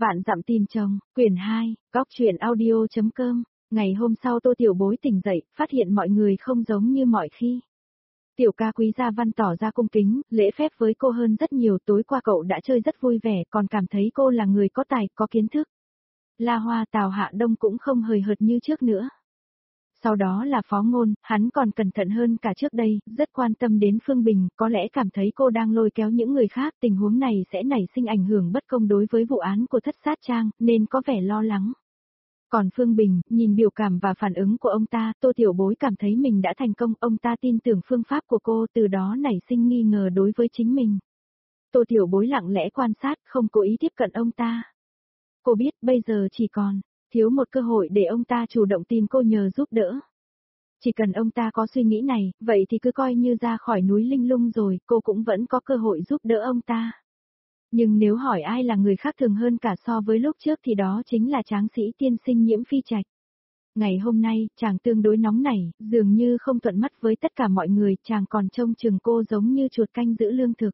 Vạn dặm tìm chồng, quyển 2, góc truyện audio.com. Ngày hôm sau Tô Tiểu Bối tỉnh dậy, phát hiện mọi người không giống như mọi khi. Tiểu ca Quý Gia Văn tỏ ra cung kính, lễ phép với cô hơn rất nhiều. Tối qua cậu đã chơi rất vui vẻ, còn cảm thấy cô là người có tài, có kiến thức. La Hoa Tào Hạ Đông cũng không hời hợt như trước nữa. Sau đó là Phó Ngôn, hắn còn cẩn thận hơn cả trước đây, rất quan tâm đến Phương Bình, có lẽ cảm thấy cô đang lôi kéo những người khác, tình huống này sẽ nảy sinh ảnh hưởng bất công đối với vụ án của Thất Sát Trang, nên có vẻ lo lắng. Còn Phương Bình, nhìn biểu cảm và phản ứng của ông ta, Tô Tiểu Bối cảm thấy mình đã thành công, ông ta tin tưởng phương pháp của cô, từ đó nảy sinh nghi ngờ đối với chính mình. Tô Tiểu Bối lặng lẽ quan sát, không cố ý tiếp cận ông ta. Cô biết bây giờ chỉ còn thiếu một cơ hội để ông ta chủ động tìm cô nhờ giúp đỡ. Chỉ cần ông ta có suy nghĩ này, vậy thì cứ coi như ra khỏi núi Linh Lung rồi, cô cũng vẫn có cơ hội giúp đỡ ông ta. Nhưng nếu hỏi ai là người khác thường hơn cả so với lúc trước thì đó chính là tráng sĩ tiên sinh Nhiễm Phi Trạch. Ngày hôm nay, chàng tương đối nóng nảy, dường như không thuận mắt với tất cả mọi người, chàng còn trông chừng cô giống như chuột canh giữ lương thực.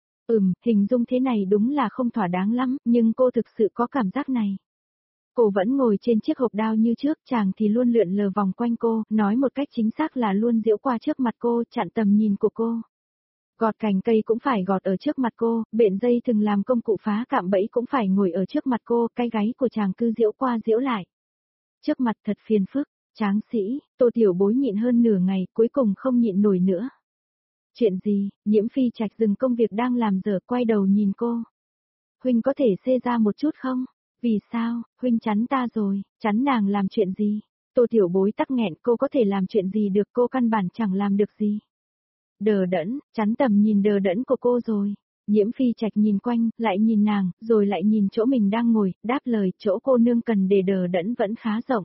Hình dung thế này đúng là không thỏa đáng lắm, nhưng cô thực sự có cảm giác này. Cô vẫn ngồi trên chiếc hộp đao như trước, chàng thì luôn lượn lờ vòng quanh cô, nói một cách chính xác là luôn giễu qua trước mặt cô, chặn tầm nhìn của cô. Gọt cành cây cũng phải gọt ở trước mặt cô, bện dây từng làm công cụ phá cạm bẫy cũng phải ngồi ở trước mặt cô, cái gáy của chàng cứ giễu qua giễu lại. Trước mặt thật phiền phức, tráng sĩ, Tô Tiểu Bối nhịn hơn nửa ngày, cuối cùng không nhịn nổi nữa. Chuyện gì? Nhiễm Phi Trạch dừng công việc đang làm dở, quay đầu nhìn cô. Huynh có thể xê ra một chút không? Vì sao, huynh chắn ta rồi, chắn nàng làm chuyện gì? Tô Tiểu Bối tắc nghẹn, cô có thể làm chuyện gì được, cô căn bản chẳng làm được gì. Đờ đẫn, chắn tầm nhìn đờ đẫn của cô rồi. Nhiễm Phi Trạch nhìn quanh, lại nhìn nàng, rồi lại nhìn chỗ mình đang ngồi, đáp lời, chỗ cô nương cần để đờ đẫn vẫn khá rộng.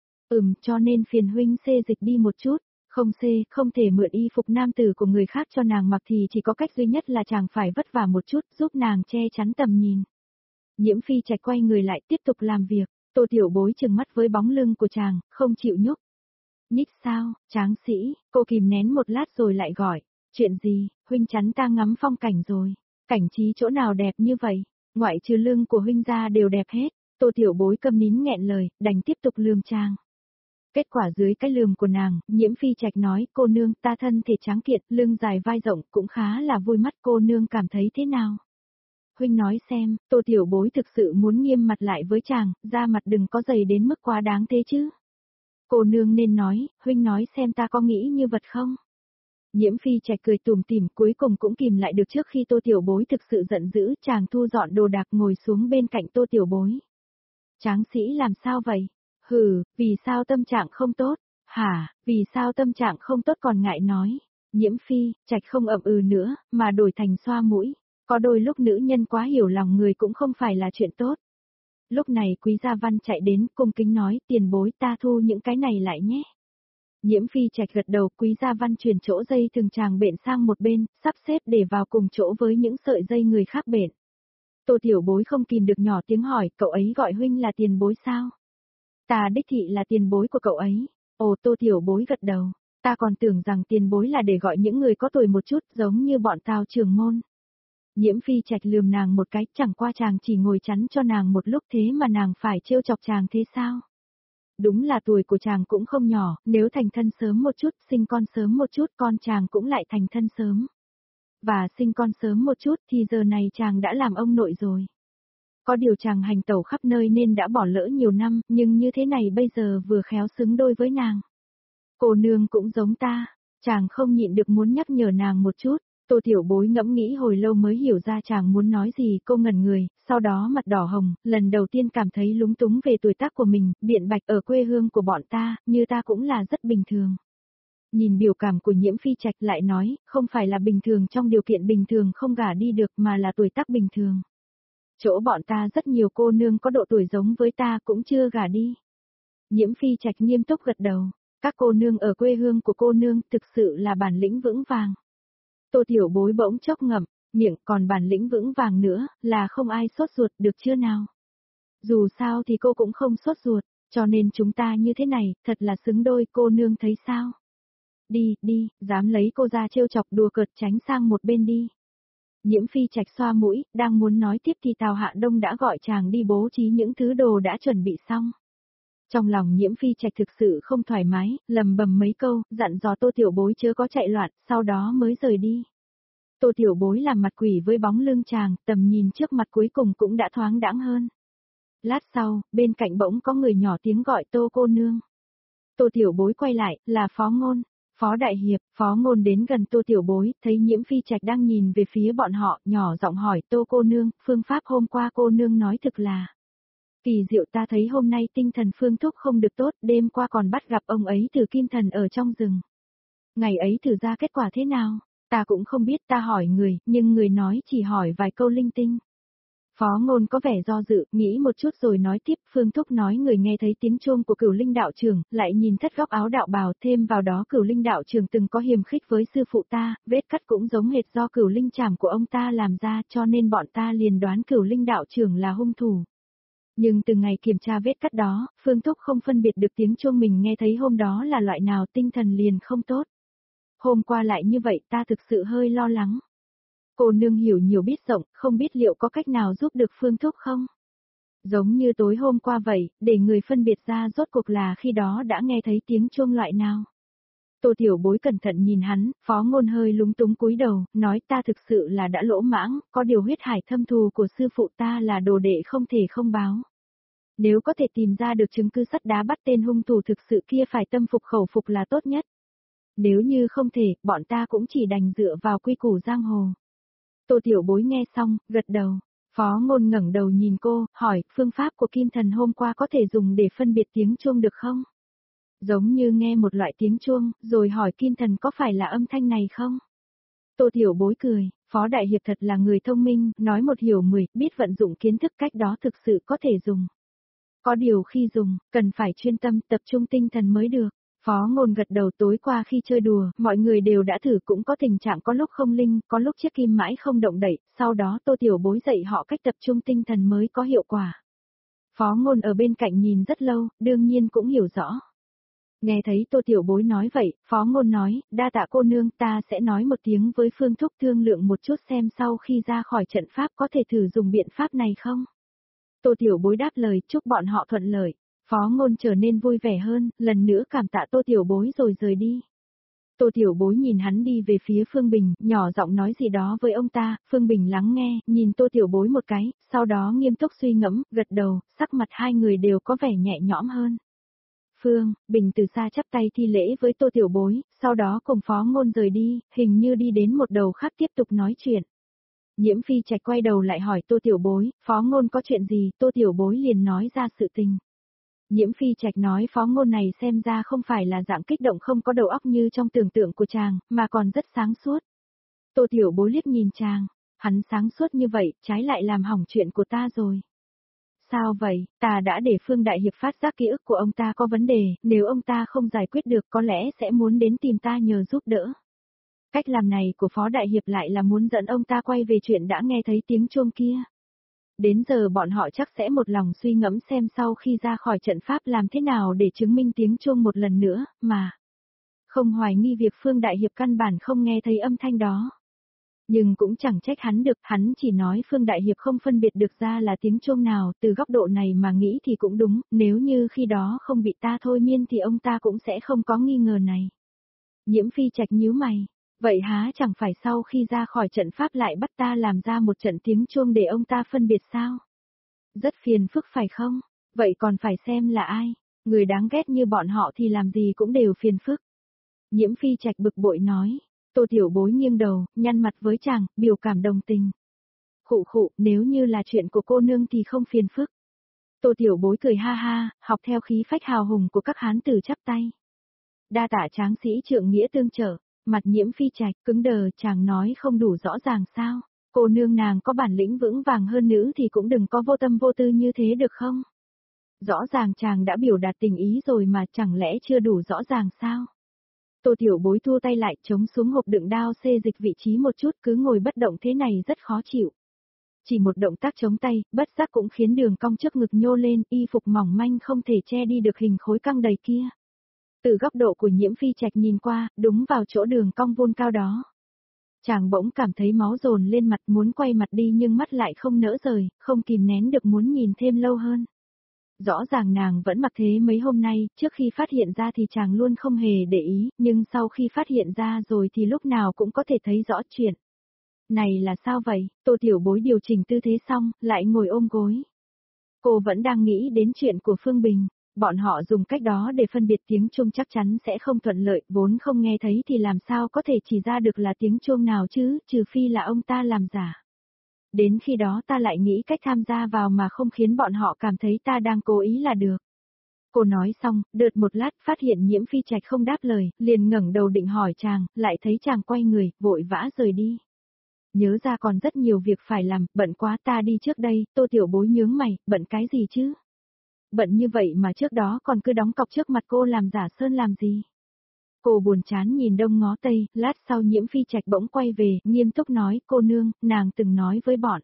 Cho nên phiền huynh xê dịch đi một chút. Không xê, không thể mượn y phục nam tử của người khác cho nàng mặc thì chỉ có cách duy nhất là chàng phải vất vả một chút, giúp nàng che chắn tầm nhìn. Nhiễm Phi Trạch quay người lại tiếp tục làm việc, Tô Tiểu Bối trừng mắt với bóng lưng của chàng, không chịu nhúc. Nhích sao, tráng sĩ, cô kìm nén một lát rồi lại gọi, chuyện gì, huynh chắn ta ngắm phong cảnh rồi, cảnh trí chỗ nào đẹp như vậy, ngoại trừ lưng của huynh ra đều đẹp hết, Tô Tiểu Bối câm nín nghẹn lời, đành tiếp tục lườm chàng. Kết quả dưới cái lườm của nàng, Nhiễm Phi Trạch nói, cô nương, ta thân thể tráng kiện, lưng dài vai rộng, cũng khá là vui mắt, cô nương cảm thấy thế nào? Huynh nói xem, Tô Tiểu Bối thực sự muốn nghiêm mặt lại với chàng, da mặt đừng có dày đến mức quá đáng thế chứ. Cô nương nên nói, huynh nói xem ta có nghĩ như vật không? Nhiễm Phi Trạch cười tủm tỉm, cuối cùng cũng kìm lại được trước khi Tô Tiểu Bối thực sự giận dữ, chàng thu dọn đồ đạc ngồi xuống bên cạnh Tô Tiểu Bối. Tráng sĩ làm sao vậy? Vì sao tâm trạng không tốt? Hả, vì sao tâm trạng không tốt còn ngại nói? Nhiễm Phi Trạch không ậm ừ nữa, mà đổi thành xoa mũi. Có đôi lúc nữ nhân quá hiểu lòng người cũng không phải là chuyện tốt. Lúc này Quý Gia Văn chạy đến, cung kính nói, tiền bối ta thu những cái này lại nhé. Nhiễm Phi Trạch gật đầu, Quý Gia Văn chuyển chỗ dây thừng chàng bện sang một bên, sắp xếp để vào cùng chỗ với những sợi dây người khác bện. Tô Tiểu Bối không kìm được nhỏ tiếng hỏi, cậu ấy gọi huynh là tiền bối sao? Ta đích thị là tiền bối của cậu ấy. Ồ, Tô Tiểu Bối gật đầu, ta còn tưởng rằng tiền bối là để gọi những người có tuổi một chút giống như bọn tao trưởng môn. Nhiễm Phi Trạch lườm nàng một cái, chẳng qua chàng chỉ ngồi chắn cho nàng một lúc thế mà nàng phải trêu chọc chàng thế sao? Đúng là tuổi của chàng cũng không nhỏ, nếu thành thân sớm một chút, sinh con sớm một chút, con chàng cũng lại thành thân sớm. Và sinh con sớm một chút thì giờ này chàng đã làm ông nội rồi. Có điều chàng hành tẩu khắp nơi nên đã bỏ lỡ nhiều năm, nhưng như thế này bây giờ vừa khéo xứng đôi với nàng. Cô nương cũng giống ta, chàng không nhịn được muốn nhắc nhở nàng một chút. Tô Tiểu Bối ngẫm nghĩ hồi lâu mới hiểu ra chàng muốn nói gì, cô ngẩn người, sau đó mặt đỏ hồng, lần đầu tiên cảm thấy lúng túng về tuổi tác của mình, biện bạch ở quê hương của bọn ta, như ta cũng là rất bình thường. Nhìn biểu cảm của Nhiễm Phi Trạch lại nói, không phải là bình thường trong điều kiện bình thường không gả đi được mà là tuổi tác bình thường. Chỗ bọn ta rất nhiều cô nương có độ tuổi giống với ta cũng chưa gả đi. Nhiễm Phi Trạch nghiêm túc gật đầu, các cô nương ở quê hương của cô nương thực sự là bản lĩnh vững vàng. Tô Tiểu Bối bỗng chốc ngậm miệng, còn bản lĩnh vững vàng nữa, là không ai sốt ruột được chưa nào? Dù sao thì cô cũng không sốt ruột, cho nên chúng ta như thế này, thật là xứng đôi, cô nương thấy sao? Đi, dám lấy cô ra trêu chọc đùa cợt, tránh sang một bên đi. Nhiễm Phi Trạch xoa mũi, đang muốn nói tiếp thì Tào Hạ Đông đã gọi chàng đi bố trí những thứ đồ đã chuẩn bị xong. Trong lòng Nhiễm Phi Trạch thực sự không thoải mái, lầm bầm mấy câu, dặn dò Tô Tiểu Bối chớ có chạy loạn, sau đó mới rời đi. Tô Tiểu Bối làm mặt quỷ với bóng lưng chàng, tầm nhìn trước mặt cuối cùng cũng đã thoáng đãng hơn. Lát sau, bên cạnh bỗng có người nhỏ tiếng gọi Tô cô nương. Tô Tiểu Bối quay lại, là Phó Ngôn. Phó Đại Hiệp, Phó Ngôn đến gần Tô Tiểu Bối, thấy Nhiễm Phi Trạch đang nhìn về phía bọn họ, nhỏ giọng hỏi Tô cô nương, phương pháp hôm qua cô nương nói thực là. Kỳ diệu, ta thấy hôm nay tinh thần Phương Thúc không được tốt, đêm qua còn bắt gặp ông ấy Từ Kim Thần ở trong rừng. Ngày ấy thử ra kết quả thế nào? Ta cũng không biết, ta hỏi người, nhưng người nói chỉ hỏi vài câu linh tinh. Phó Ngôn có vẻ do dự, nghĩ một chút rồi nói tiếp, Phương Thúc nói người nghe thấy tiếng chuông của Cửu Linh đạo trưởng, lại nhìn thất góc áo đạo bào, thêm vào đó Cửu Linh đạo trưởng từng có hiềm khích với sư phụ ta, vết cắt cũng giống hệt do Cửu Linh trảm của ông ta làm ra, cho nên bọn ta liền đoán Cửu Linh đạo trưởng là hung thủ. Nhưng từ ngày kiểm tra vết cắt đó, Phương Thúc không phân biệt được tiếng chuông mình nghe thấy hôm đó là loại nào, tinh thần liền không tốt. Hôm qua lại như vậy, ta thực sự hơi lo lắng. Cô nương hiểu nhiều biết rộng, không biết liệu có cách nào giúp được Phương Thúc không? Giống như tối hôm qua vậy, để người phân biệt ra rốt cuộc là khi đó đã nghe thấy tiếng chuông loại nào. Tô Tiểu Bối cẩn thận nhìn hắn, Phó Ngôn hơi lúng túng cúi đầu, nói ta thực sự là đã lỗ mãng, có điều huyết hải thâm thù của sư phụ ta là đồ đệ không thể không báo. Nếu có thể tìm ra được chứng cứ sắt đá bắt tên hung thủ thực sự kia phải tâm phục khẩu phục là tốt nhất. Nếu như không thể, bọn ta cũng chỉ đành dựa vào quy củ giang hồ. Tô Tiểu Bối nghe xong, gật đầu. Phó Ngôn ngẩng đầu nhìn cô, hỏi, phương pháp của Kim Thần hôm qua có thể dùng để phân biệt tiếng chuông được không? Giống như nghe một loại tiếng chuông, rồi hỏi Kim Thần có phải là âm thanh này không? Tô Tiểu Bối cười, Phó Đại Hiệp thật là người thông minh, nói một hiểu 10, biết vận dụng kiến thức cách đó thực sự có thể dùng. Có điều khi dùng, cần phải chuyên tâm, tập trung tinh thần mới được. Phó Ngôn gật đầu, tối qua khi chơi đùa, mọi người đều đã thử, cũng có tình trạng có lúc không linh, có lúc chiếc kim mãi không động đậy, sau đó Tô Tiểu Bối dạy họ cách tập trung tinh thần mới có hiệu quả. Phó Ngôn ở bên cạnh nhìn rất lâu, đương nhiên cũng hiểu rõ. Nghe thấy Tô Tiểu Bối nói vậy, Phó Ngôn nói, đa tạ cô nương, ta sẽ nói một tiếng với Phương Thúc thương lượng một chút xem sau khi ra khỏi trận pháp có thể thử dùng biện pháp này không. Tô Tiểu Bối đáp lời, chúc bọn họ thuận lợi. Phó Ngôn trở nên vui vẻ hơn, lần nữa cảm tạ Tô Tiểu Bối rồi rời đi. Tô Tiểu Bối nhìn hắn đi về phía Phương Bình, nhỏ giọng nói gì đó với ông ta, Phương Bình lắng nghe, nhìn Tô Tiểu Bối một cái, sau đó nghiêm túc suy ngẫm, gật đầu, sắc mặt hai người đều có vẻ nhẹ nhõm hơn. Phương Bình từ xa chắp tay thi lễ với Tô Tiểu Bối, sau đó cùng Phó Ngôn rời đi, hình như đi đến một đầu khác tiếp tục nói chuyện. Nhiễm Phi Trạch quay đầu lại hỏi Tô Tiểu Bối, Phó Ngôn có chuyện gì, Tô Tiểu Bối liền nói ra sự tình. Nhiễm Phi Trạch nói Phó Ngôn này xem ra không phải là dạng kích động không có đầu óc như trong tưởng tượng của chàng, mà còn rất sáng suốt. Tô Tiểu Bối liếc nhìn chàng, hắn sáng suốt như vậy, trái lại làm hỏng chuyện của ta rồi. Sao vậy, ta đã để Phương Đại Hiệp phát giác ký ức của ông ta có vấn đề, nếu ông ta không giải quyết được có lẽ sẽ muốn đến tìm ta nhờ giúp đỡ. Cách làm này của Phó Đại Hiệp lại là muốn dẫn ông ta quay về chuyện đã nghe thấy tiếng chuông kia. Đến giờ bọn họ chắc sẽ một lòng suy ngẫm xem sau khi ra khỏi trận pháp làm thế nào để chứng minh tiếng chuông một lần nữa, mà không hoài nghi việc Phương Đại Hiệp căn bản không nghe thấy âm thanh đó. Nhưng cũng chẳng trách hắn được, hắn chỉ nói Phương Đại Hiệp không phân biệt được ra là tiếng chuông nào, từ góc độ này mà nghĩ thì cũng đúng, nếu như khi đó không bị ta thôi miên thì ông ta cũng sẽ không có nghi ngờ này. Nhiễm Phi Trạch nhíu mày, vậy há chẳng phải sau khi ra khỏi trận pháp lại bắt ta làm ra một trận tiếng chuông để ông ta phân biệt sao? Rất phiền phức phải không? Vậy còn phải xem là ai? Người đáng ghét như bọn họ thì làm gì cũng đều phiền phức. Nhiễm Phi Trạch bực bội nói. Tô Tiểu Bối nghiêng đầu, nhăn mặt với chàng, biểu cảm đồng tình. Khụ khụ, nếu như là chuyện của cô nương thì không phiền phức. Tô Tiểu Bối cười ha ha, học theo khí phách hào hùng của các hán tử chắp tay. Đa tạ tráng sĩ trượng nghĩa tương trợ, mặt Nhiễm Phi Trạch cứng đờ, chàng nói không đủ rõ ràng sao? Cô nương nàng có bản lĩnh vững vàng hơn nữ thì cũng đừng có vô tâm vô tư như thế được không? Rõ ràng chàng đã biểu đạt tình ý rồi mà chẳng lẽ chưa đủ rõ ràng sao? Tô Tiểu Bối thua tay lại chống xuống hộp đựng đao xê dịch vị trí một chút, cứ ngồi bất động thế này rất khó chịu. Chỉ một động tác chống tay, bất giác cũng khiến đường cong trước ngực nhô lên, y phục mỏng manh không thể che đi được hình khối căng đầy kia. Từ góc độ của Nhiễm Phi Trạch nhìn qua, đúng vào chỗ đường cong vôn cao đó. Chàng bỗng cảm thấy máu dồn lên mặt muốn quay mặt đi nhưng mắt lại không nỡ rời, không kìm nén được muốn nhìn thêm lâu hơn. Rõ ràng nàng vẫn mặc thế mấy hôm nay, trước khi phát hiện ra thì chàng luôn không hề để ý, nhưng sau khi phát hiện ra rồi thì lúc nào cũng có thể thấy rõ chuyện. Này là sao vậy? Tô Tiểu Bối điều chỉnh tư thế xong, lại ngồi ôm gối. Cô vẫn đang nghĩ đến chuyện của Phương Bình. Bọn họ dùng cách đó để phân biệt tiếng chuông chắc chắn sẽ không thuận lợi, vốn không nghe thấy thì làm sao có thể chỉ ra được là tiếng chuông nào chứ, trừ phi là ông ta làm giả. Đến khi đó ta lại nghĩ cách tham gia vào mà không khiến bọn họ cảm thấy ta đang cố ý là được. Cô nói xong, đợt một lát phát hiện Nhiễm Phi Trạch không đáp lời, liền ngẩng đầu định hỏi chàng, lại thấy chàng quay người, vội vã rời đi. Nhớ ra còn rất nhiều việc phải làm, bận quá ta đi trước đây, Tô Tiểu Bối nhướng mày, bận cái gì chứ? Bận như vậy mà trước đó còn cứ đóng cọc trước mặt cô làm giả sơn làm gì? Cô buồn chán nhìn đông ngó tây, lát sau Nhiễm Phi Trạch bỗng quay về, nghiêm túc nói, cô nương, nàng từng nói với bọn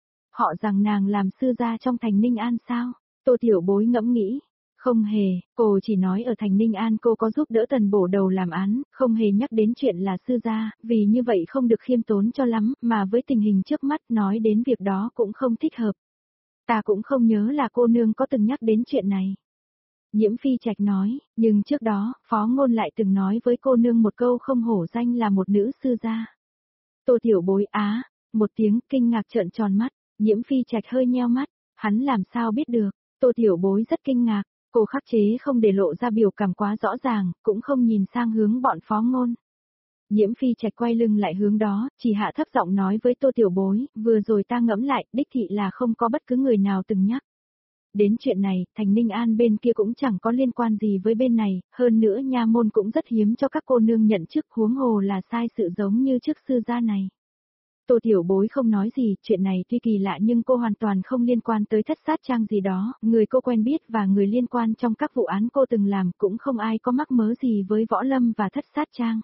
họ rằng nàng làm sư gia trong thành Ninh An sao? Tô Tiểu Bối ngẫm nghĩ. Không hề, cô chỉ nói ở thành Ninh An cô có giúp đỡ Tần Bổ Đầu làm án, không hề nhắc đến chuyện là sư gia, vì như vậy không được khiêm tốn cho lắm, mà với tình hình trước mắt nói đến việc đó cũng không thích hợp. Ta cũng không nhớ là cô nương có từng nhắc đến chuyện này. Nhiễm Phi Trạch nói, nhưng trước đó, Phó Ngôn lại từng nói với cô nương một câu không hổ danh là một nữ sư gia. Tô Tiểu Bối á, một tiếng kinh ngạc trợn tròn mắt, Nhiễm Phi Trạch hơi nheo mắt, hắn làm sao biết được, Tô Tiểu Bối rất kinh ngạc, cô khắc chế không để lộ ra biểu cảm quá rõ ràng, cũng không nhìn sang hướng bọn Phó Ngôn. Nhiễm Phi Trạch quay lưng lại hướng đó, chỉ hạ thấp giọng nói với Tô Tiểu Bối, vừa rồi ta ngẫm lại, đích thị là không có bất cứ người nào từng nhắc. Đến chuyện này, thành Ninh An bên kia cũng chẳng có liên quan gì với bên này, hơn nữa nha môn cũng rất hiếm cho các cô nương nhận chức huống hồ là sai sự giống như chức sư gia này. Tô Tiểu Bối không nói gì, chuyện này tuy kỳ lạ nhưng cô hoàn toàn không liên quan tới Thất Sát Trang gì đó, người cô quen biết và người liên quan trong các vụ án cô từng làm cũng không ai có mắc mớ gì với Võ Lâm và Thất Sát Trang.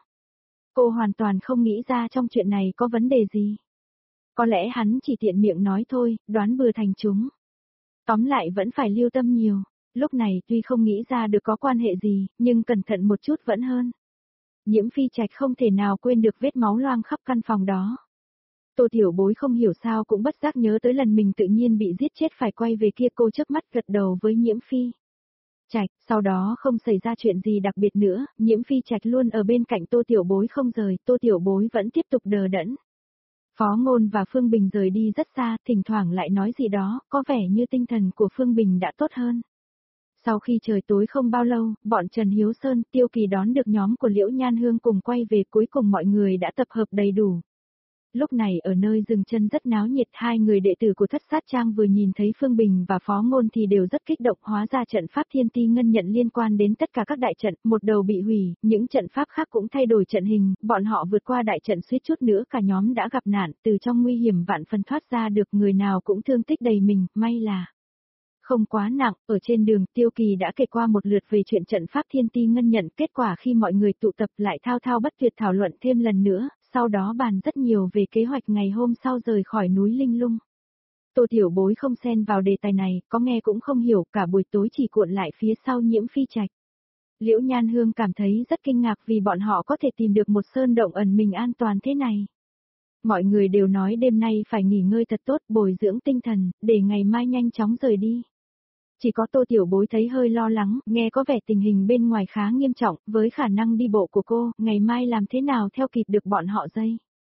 Cô hoàn toàn không nghĩ ra trong chuyện này có vấn đề gì. Có lẽ hắn chỉ tiện miệng nói thôi, đoán bừa thành chúng. Tóm lại vẫn phải lưu tâm nhiều, lúc này tuy không nghĩ ra được có quan hệ gì, nhưng cẩn thận một chút vẫn hơn. Nhiễm Phi Trạch không thể nào quên được vết máu loang khắp căn phòng đó. Tô Tiểu Bối không hiểu sao cũng bất giác nhớ tới lần mình tự nhiên bị giết chết phải quay về kia, cô chớp mắt gật đầu với Nhiễm Phi Trạch, sau đó không xảy ra chuyện gì đặc biệt nữa, Nhiễm Phi Trạch luôn ở bên cạnh Tô Tiểu Bối không rời, Tô Tiểu Bối vẫn tiếp tục đờ đẫn. Phó Ngôn và Phương Bình rời đi rất xa, thỉnh thoảng lại nói gì đó, có vẻ như tinh thần của Phương Bình đã tốt hơn. Sau khi trời tối không bao lâu, bọn Trần Hiếu Sơn, Tiêu Kỳ đón được nhóm của Liễu Nhan Hương cùng quay về, cuối cùng mọi người đã tập hợp đầy đủ. Lúc này ở nơi dừng chân rất náo nhiệt, hai người đệ tử của Thất Sát Trang vừa nhìn thấy Phương Bình và Phó Ngôn thì đều rất kích động, hóa ra trận pháp Thiên Ti Ngân Nhận liên quan đến tất cả các đại trận, một đầu bị hủy, những trận pháp khác cũng thay đổi trận hình, bọn họ vượt qua đại trận suýt chút nữa cả nhóm đã gặp nạn, từ trong nguy hiểm vạn phần thoát ra được, người nào cũng thương tích đầy mình, may là không quá nặng. Ở trên đường, Tiêu Kỳ đã kể qua một lượt về chuyện trận pháp Thiên Ti Ngân Nhận, kết quả khi mọi người tụ tập lại thao thao bất tuyệt thảo luận thêm lần nữa, sau đó bàn rất nhiều về kế hoạch ngày hôm sau rời khỏi núi Linh Lung. Tô Tiểu Bối không xen vào đề tài này, có nghe cũng không hiểu, cả buổi tối chỉ cuộn lại phía sau Nhiễm Phi Trạch. Liễu Nhan Hương cảm thấy rất kinh ngạc vì bọn họ có thể tìm được một sơn động ẩn mình an toàn thế này. Mọi người đều nói đêm nay phải nghỉ ngơi thật tốt, bồi dưỡng tinh thần, để ngày mai nhanh chóng rời đi. Chỉ có Tô Tiểu Bối thấy hơi lo lắng, nghe có vẻ tình hình bên ngoài khá nghiêm trọng, với khả năng đi bộ của cô, ngày mai làm thế nào theo kịp được bọn họ dây.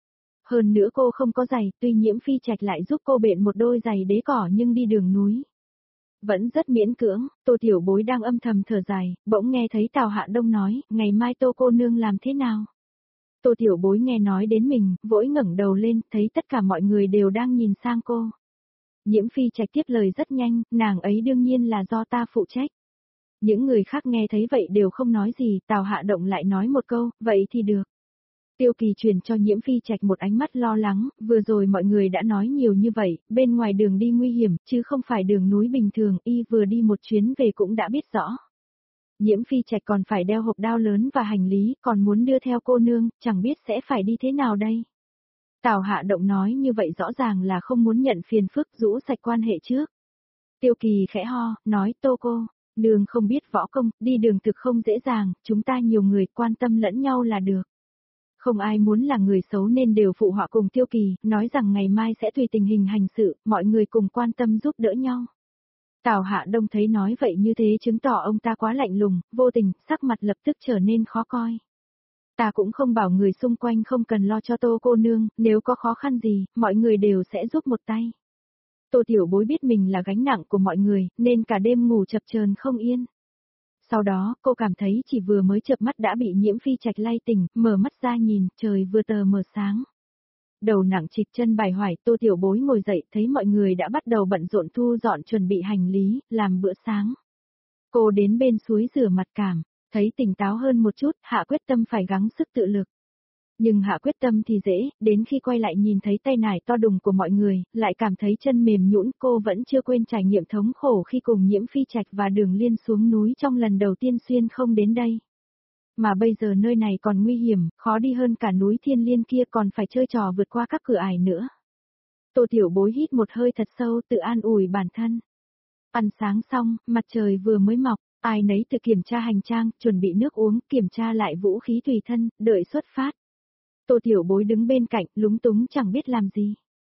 Hơn nữa cô không có giày, tuy Nhiễm Phi Trạch lại giúp cô bện một đôi giày đế cỏ nhưng đi đường núi vẫn rất miễn cưỡng. Tô Tiểu Bối đang âm thầm thở dài, bỗng nghe thấy Tào Hạ Đông nói, ngày mai Tô cô nương làm thế nào. Tô Tiểu Bối nghe nói đến mình, vội ngẩng đầu lên, thấy tất cả mọi người đều đang nhìn sang cô. Nhiễm Phi Trạch tiếp lời rất nhanh, nàng ấy đương nhiên là do ta phụ trách. Những người khác nghe thấy vậy đều không nói gì, Tào Hạ Động lại nói một câu, vậy thì được. Tiêu Kỳ truyền cho Nhiễm Phi Trạch một ánh mắt lo lắng, vừa rồi mọi người đã nói nhiều như vậy, bên ngoài đường đi nguy hiểm, chứ không phải đường núi bình thường, y vừa đi một chuyến về cũng đã biết rõ. Nhiễm Phi Trạch còn phải đeo hộp đao lớn và hành lý, còn muốn đưa theo cô nương, chẳng biết sẽ phải đi thế nào đây. Tào Hạ Động nói như vậy rõ ràng là không muốn nhận phiền phức, rũ sạch quan hệ trước. Tiêu Kỳ khẽ ho, nói Tô cô, nương không biết võ công, đi đường thực không dễ dàng, chúng ta nhiều người quan tâm lẫn nhau là được. Không ai muốn là người xấu nên đều phụ họa cùng Tiêu Kỳ, nói rằng ngày mai sẽ tùy tình hình hành sự, mọi người cùng quan tâm giúp đỡ nhau. Tào Hạ Đông thấy nói vậy như thế chứng tỏ ông ta quá lạnh lùng, vô tình, sắc mặt lập tức trở nên khó coi. Ta cũng không bảo người xung quanh không cần lo cho Tô cô nương, nếu có khó khăn gì, mọi người đều sẽ giúp một tay. Tô Tiểu Bối biết mình là gánh nặng của mọi người, nên cả đêm ngủ chập chờn không yên. Sau đó, cô cảm thấy chỉ vừa mới chợp mắt đã bị Nhiễm Phi Trạch lay tỉnh, mở mắt ra nhìn, trời vừa tờ mờ sáng. Đầu nặng trịch chân bài hoài, Tô Tiểu Bối ngồi dậy thấy mọi người đã bắt đầu bận rộn thu dọn chuẩn bị hành lý, làm bữa sáng. Cô đến bên suối rửa mặt cảm, thấy tỉnh táo hơn một chút, hạ quyết tâm phải gắng sức tự lực. Nhưng hạ quyết tâm thì dễ, đến khi quay lại nhìn thấy tay nải to đùng của mọi người, lại cảm thấy chân mềm nhũn. Cô vẫn chưa quên trải nghiệm thống khổ khi cùng Nhiễm Phi Trạch và Đường Liên xuống núi trong lần đầu tiên xuyên không đến đây. Mà bây giờ nơi này còn nguy hiểm, khó đi hơn cả núi Thiên Liên kia, còn phải chơi trò vượt qua các cửa ải nữa. Tô Tiểu Bối hít một hơi thật sâu, tự an ủi bản thân. Ăn sáng xong, mặt trời vừa mới mọc, ai nấy tự kiểm tra hành trang, chuẩn bị nước uống, kiểm tra lại vũ khí tùy thân, đợi xuất phát. Tô Tiểu Bối đứng bên cạnh, lúng túng chẳng biết làm gì.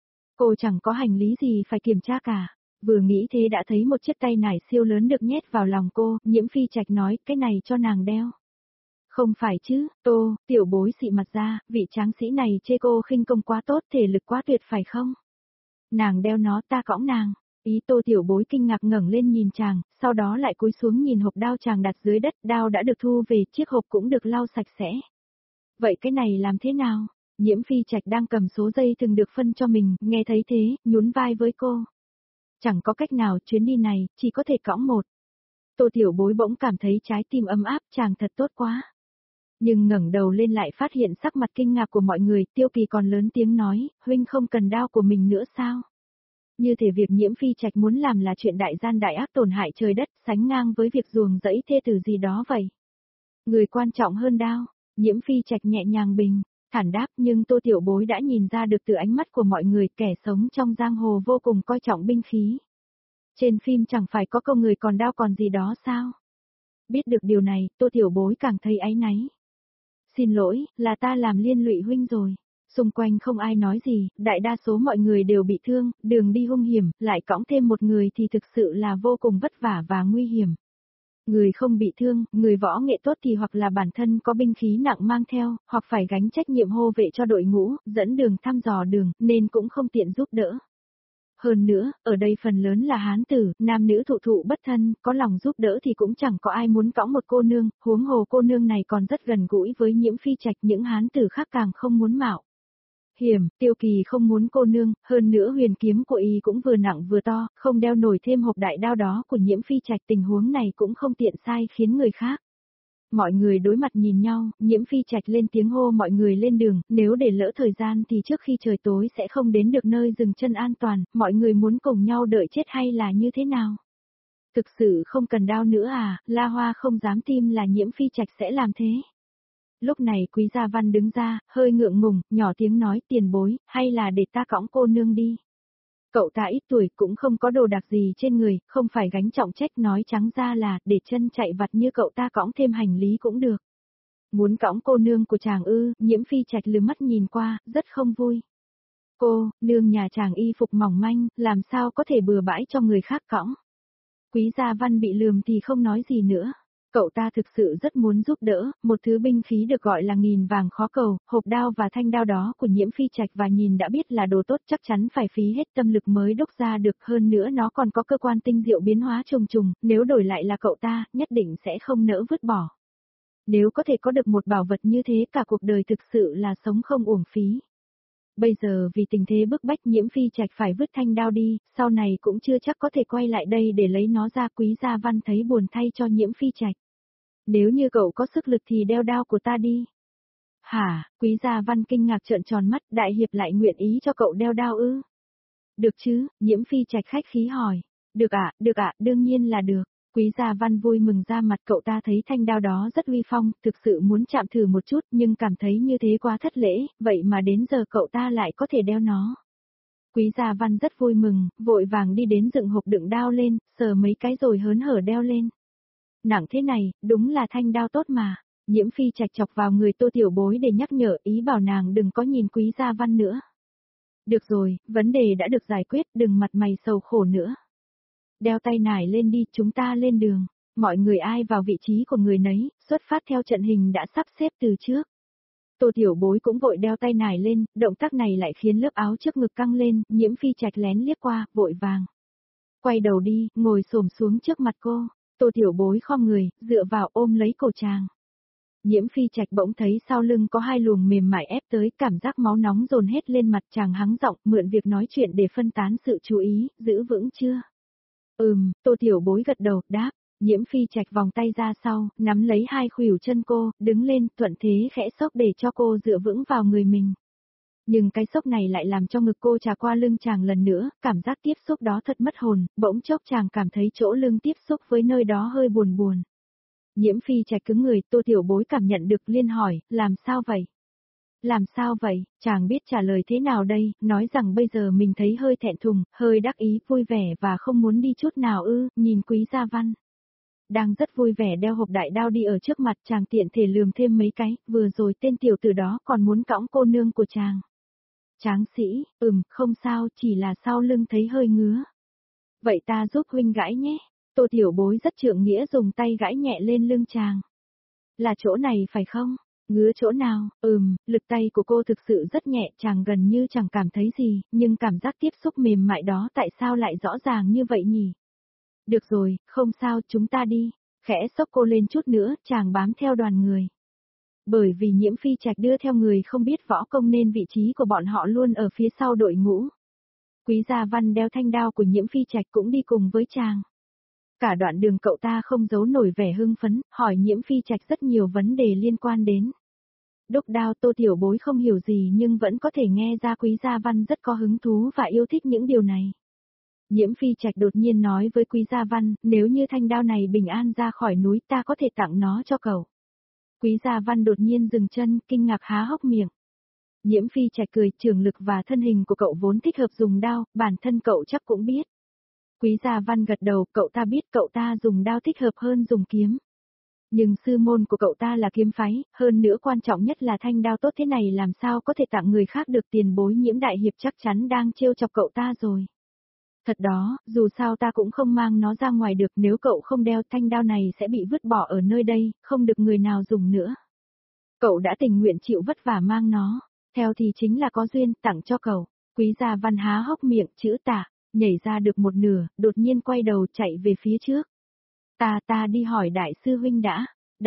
Cô chẳng có hành lý gì phải kiểm tra cả. Vừa nghĩ thế đã thấy một chiếc tay nải siêu lớn được nhét vào lòng cô, Nhiễm Phi Trạch nói, cái này cho nàng đeo. Không phải chứ, Tô, Tiểu Bối xị mặt ra, vị tráng sĩ này chê cô khinh công quá tốt, thể lực quá tuyệt phải không? Nàng đeo nó, ta cõng nàng. Ý Tô Tiểu Bối kinh ngạc ngẩng lên nhìn chàng, sau đó lại cúi xuống nhìn hộp đao chàng đặt dưới đất, đao đã được thu về, chiếc hộp cũng được lau sạch sẽ. Vậy cái này làm thế nào? Nhiễm Phi Trạch đang cầm số dây từng được phân cho mình, nghe thấy thế, nhún vai với cô. Chẳng có cách nào, chuyến đi này, chỉ có thể cõng một. Tô Tiểu Bối bỗng cảm thấy trái tim ấm áp, chàng thật tốt quá. Nhưng ngẩng đầu lên lại phát hiện sắc mặt kinh ngạc của mọi người, Tiêu Kỳ còn lớn tiếng nói, huynh không cần đao của mình nữa sao? Như thể việc Nhiễm Phi Trạch muốn làm là chuyện đại gian đại ác tổn hại trời đất, sánh ngang với việc ruồng rẫy thê tử gì đó vậy. Người quan trọng hơn đao, Nhiễm Phi Trạch nhẹ nhàng bình, thản đáp, nhưng Tô Tiểu Bối đã nhìn ra được từ ánh mắt của mọi người, kẻ sống trong giang hồ vô cùng coi trọng binh khí. Trên phim chẳng phải có câu người còn đao còn gì đó sao? Biết được điều này, Tô Tiểu Bối càng thấy áy náy. Xin lỗi, là ta làm liên lụy huynh rồi. Xung quanh không ai nói gì, đại đa số mọi người đều bị thương, đường đi hung hiểm, lại cõng thêm một người thì thực sự là vô cùng vất vả và nguy hiểm. Người không bị thương, người võ nghệ tốt thì hoặc là bản thân có binh khí nặng mang theo, hoặc phải gánh trách nhiệm hô vệ cho đội ngũ, dẫn đường thăm dò đường, nên cũng không tiện giúp đỡ. Hơn nữa, ở đây phần lớn là hán tử, nam nữ thụ thụ bất thân, có lòng giúp đỡ thì cũng chẳng có ai muốn cõng một cô nương, huống hồ cô nương này còn rất gần gũi với Nhiễm Phi Trạch, những hán tử khác càng không muốn mạo hiểm. Tiêu Kỳ không muốn cô nương, hơn nữa huyền kiếm của y cũng vừa nặng vừa to, không đeo nổi thêm hộp đại đao đó của Nhiễm Phi Trạch, tình huống này cũng không tiện sai khiến người khác. Mọi người đối mặt nhìn nhau, Nhiễm Phi Trạch lên tiếng hô mọi người lên đường, nếu để lỡ thời gian thì trước khi trời tối sẽ không đến được nơi dừng chân an toàn, mọi người muốn cùng nhau đợi chết hay là như thế nào? Thực sự không cần đao nữa à, La Hoa không dám tin là Nhiễm Phi Trạch sẽ làm thế. Lúc này Quý Gia Văn đứng ra, hơi ngượng ngùng, nhỏ tiếng nói, tiền bối, hay là để ta cõng cô nương đi. Cậu ta ít tuổi cũng không có đồ đạc gì trên người, không phải gánh trọng trách, nói trắng ra là, để chân chạy vặt như cậu ta cõng thêm hành lý cũng được. Muốn cõng cô nương của chàng ư, Nhiễm Phi Trạch lườm mắt nhìn qua, rất không vui. Cô, nương nhà chàng y phục mỏng manh, làm sao có thể bừa bãi cho người khác cõng. Quý Gia Văn bị lườm thì không nói gì nữa. Cậu ta thực sự rất muốn giúp đỡ, một thứ binh khí được gọi là nghìn vàng khó cầu, hộp đao và thanh đao đó của Nhiễm Phi Trạch và nhìn đã biết là đồ tốt, chắc chắn phải phí hết tâm lực mới đúc ra được, hơn nữa nó còn có cơ quan tinh diệu biến hóa trùng trùng, nếu đổi lại là cậu ta, nhất định sẽ không nỡ vứt bỏ. Nếu có thể có được một bảo vật như thế cả cuộc đời thực sự là sống không uổng phí. Bây giờ vì tình thế bức bách Nhiễm Phi Trạch phải vứt thanh đao đi, sau này cũng chưa chắc có thể quay lại đây để lấy nó ra. Quý Gia Văn thấy buồn thay cho Nhiễm Phi Trạch. Nếu như cậu có sức lực thì đeo đao của ta đi. Hả, Quý Gia Văn kinh ngạc trợn tròn mắt, đại hiệp lại nguyện ý cho cậu đeo đao ư? Được chứ, Nhiễm Phi Trạch khách khí hỏi. Được ạ, đương nhiên là được. Quý Gia Văn vui mừng ra mặt, cậu ta thấy thanh đao đó rất uy phong, thực sự muốn chạm thử một chút nhưng cảm thấy như thế quá thất lễ, vậy mà đến giờ cậu ta lại có thể đeo nó. Quý Gia Văn rất vui mừng, vội vàng đi đến dựng hộp đựng đao lên, sờ mấy cái rồi hớn hở đeo lên. Nặng thế này, đúng là thanh đao tốt mà. Nhiễm Phi Trạch chọc vào người Tô Tiểu Bối để nhắc nhở, ý bảo nàng đừng có nhìn Quý Gia Văn nữa. Được rồi, vấn đề đã được giải quyết, đừng mặt mày sầu khổ nữa. Đeo tay nải lên đi, chúng ta lên đường. Mọi người ai vào vị trí của người nấy, xuất phát theo trận hình đã sắp xếp từ trước. Tô Tiểu Bối cũng vội đeo tay nải lên, động tác này lại khiến lớp áo trước ngực căng lên, Nhiễm Phi Trạch lén liếc qua, vội vàng. Quay đầu đi, ngồi xổm xuống trước mặt cô. Tô Tiểu Bối khom người, dựa vào ôm lấy cổ chàng. Nhiễm Phi Trạch bỗng thấy sau lưng có hai luồng mềm mại ép tới, cảm giác máu nóng dồn hết lên mặt, chàng hắng giọng, mượn việc nói chuyện để phân tán sự chú ý, giữ vững chưa? Tô Tiểu Bối gật đầu, đáp. Nhiễm Phi Trạch vòng tay ra sau, nắm lấy hai khuỷu chân cô, đứng lên, thuận thế khẽ xốc để cho cô dựa vững vào người mình. Nhưng cái xốc này lại làm cho ngực cô trà qua lưng chàng lần nữa, cảm giác tiếp xúc đó thật mất hồn, bỗng chốc chàng cảm thấy chỗ lưng tiếp xúc với nơi đó hơi buồn buồn. Nhiễm Phi Trạch cứng người, Tô Tiểu Bối cảm nhận được liên hỏi, làm sao vậy? Làm sao vậy, chàng biết trả lời thế nào đây, nói rằng bây giờ mình thấy hơi thẹn thùng, hơi đắc ý, vui vẻ và không muốn đi chút nào nhìn Quý Gia Văn. Đang rất vui vẻ đeo hộp đại đao đi ở trước mặt chàng tiện thể lườm thêm mấy cái, vừa rồi tên tiểu tử đó còn muốn cõng cô nương của chàng. Tráng sĩ, không sao, chỉ là sau lưng thấy hơi ngứa. Vậy ta giúp huynh gãi nhé. Tô Tiểu Bối rất trượng nghĩa dùng tay gãi nhẹ lên lưng chàng. Là chỗ này phải không? Ngứa chỗ nào? Lực tay của cô thực sự rất nhẹ, chàng gần như chẳng cảm thấy gì, nhưng cảm giác tiếp xúc mềm mại đó tại sao lại rõ ràng như vậy nhỉ? Được rồi, không sao, chúng ta đi. Khẽ xốc cô lên chút nữa, chàng bám theo đoàn người. Bởi vì Nhiễm Phi Trạch đưa theo người không biết võ công nên vị trí của bọn họ luôn ở phía sau đội ngũ. Quý Gia Văn đeo thanh đao của Nhiễm Phi Trạch cũng đi cùng với chàng. Cả đoạn đường cậu ta không giấu nổi vẻ hưng phấn, hỏi Nhiễm Phi Trạch rất nhiều vấn đề liên quan đến đúc đao. Tô Tiểu Bối không hiểu gì nhưng vẫn có thể nghe ra Quý Gia Văn rất có hứng thú và yêu thích những điều này. Nhiễm Phi Trạch đột nhiên nói với Quý Gia Văn, nếu như thanh đao này bình an ra khỏi núi ta có thể tặng nó cho cậu. Quý Gia Văn đột nhiên dừng chân, kinh ngạc há hốc miệng. Nhiễm Phi Trạch cười, trường lực và thân hình của cậu vốn thích hợp dùng đao, bản thân cậu chắc cũng biết. Quý Gia Văn gật đầu, cậu ta biết cậu ta dùng đao thích hợp hơn dùng kiếm. Nhưng sư môn của cậu ta là kiếm phái, hơn nữa quan trọng nhất là thanh đao tốt thế này làm sao có thể tặng người khác được. Tiền bối Nhiễm đại hiệp chắc chắn đang trêu chọc cậu ta rồi. Thật đó, dù sao ta cũng không mang nó ra ngoài được, nếu cậu không đeo thanh đao này sẽ bị vứt bỏ ở nơi đây, không được người nào dùng nữa. Cậu đã tình nguyện chịu vất vả mang nó, theo thì chính là có duyên, tặng cho cậu. Quý Gia Văn há hốc miệng, chữ tạ, nhảy ra được một nửa, đột nhiên quay đầu chạy về phía trước. Ta đi hỏi đại sư huynh đã.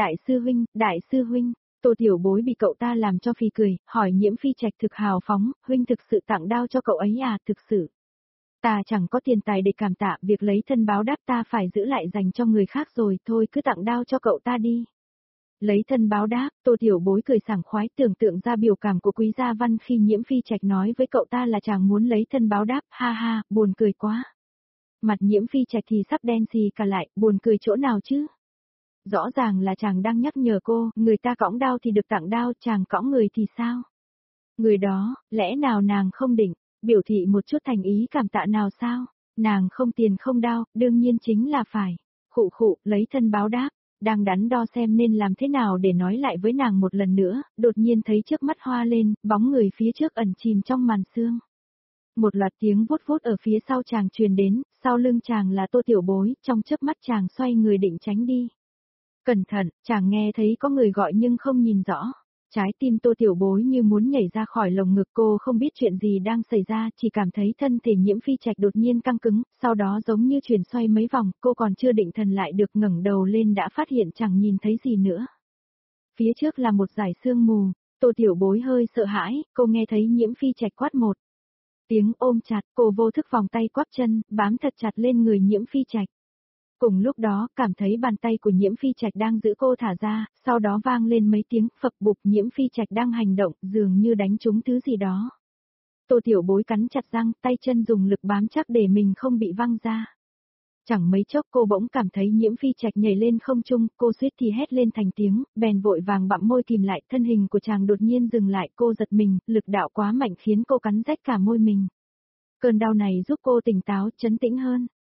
Đại sư huynh, Tô Tiểu Bối bị cậu ta làm cho phì cười, hỏi Nhiễm Phi Trạch thực hào phóng, huynh thực sự tặng đao cho cậu ấy à? Thực sự. Ta chẳng có tiền tài để cảm tạ, việc lấy thân báo đáp ta phải giữ lại dành cho người khác rồi, thôi cứ tặng đao cho cậu ta đi. Lấy thân báo đáp, Tô Tiểu Bối cười sảng khoái, tưởng tượng ra biểu cảm của Quý Gia Văn khi Nhiễm Phi Trạch nói với cậu ta là chàng muốn lấy thân báo đáp, ha ha, buồn cười quá. Mặt Nhiễm Phi Trạch thì sắp đen xì cả lại, buồn cười chỗ nào chứ? Rõ ràng là chàng đang nhắc nhở cô, người ta cõng đao thì được tặng đao, chàng cõng người thì sao? Người đó, lẽ nào nàng không định, biểu thị một chút thành ý cảm tạ nào sao? Nàng không tiền không đao, đương nhiên chính là phải. Khụ, lấy thân báo đáp, đang đắn đo xem nên làm thế nào để nói lại với nàng một lần nữa, đột nhiên thấy trước mắt hoa lên, bóng người phía trước ẩn chìm trong màn sương. Một loạt tiếng vút vút ở phía sau chàng truyền đến, sau lưng chàng là Tô Tiểu Bối, trong chớp mắt chàng xoay người định tránh đi. Cẩn thận, chàng nghe thấy có người gọi nhưng không nhìn rõ. Trái tim Tô Tiểu Bối như muốn nhảy ra khỏi lồng ngực, cô không biết chuyện gì đang xảy ra, chỉ cảm thấy thân thể Nhiễm Phi Trạch đột nhiên căng cứng, sau đó giống như chuyển xoay mấy vòng, cô còn chưa định thần lại được ngẩng đầu lên đã phát hiện chẳng nhìn thấy gì nữa. Phía trước là một dải sương mù, Tô Tiểu Bối hơi sợ hãi, cô nghe thấy Nhiễm Phi Trạch quát một tiếng ôm chặt, cô vô thức vòng tay quắp chân, bám thật chặt lên người Nhiễm Phi Trạch. Cùng lúc đó, cảm thấy bàn tay của Nhiễm Phi Trạch đang giữ cô thả ra, sau đó vang lên mấy tiếng phập bụp. Nhiễm Phi Trạch đang hành động, dường như đánh trúng thứ gì đó. Tô Tiểu Bối cắn chặt răng, tay chân dùng lực bám chắc để mình không bị văng ra. Chẳng mấy chốc cô bỗng cảm thấy Nhiễm Phi Trạch nhảy lên không trung, cô suýt thì hét lên thành tiếng, bèn vội vàng bặm môi kìm lại, thân hình của chàng đột nhiên dừng lại, cô giật mình, lực đạo quá mạnh khiến cô cắn rách cả môi mình. Cơn đau này giúp cô tỉnh táo, trấn tĩnh hơn.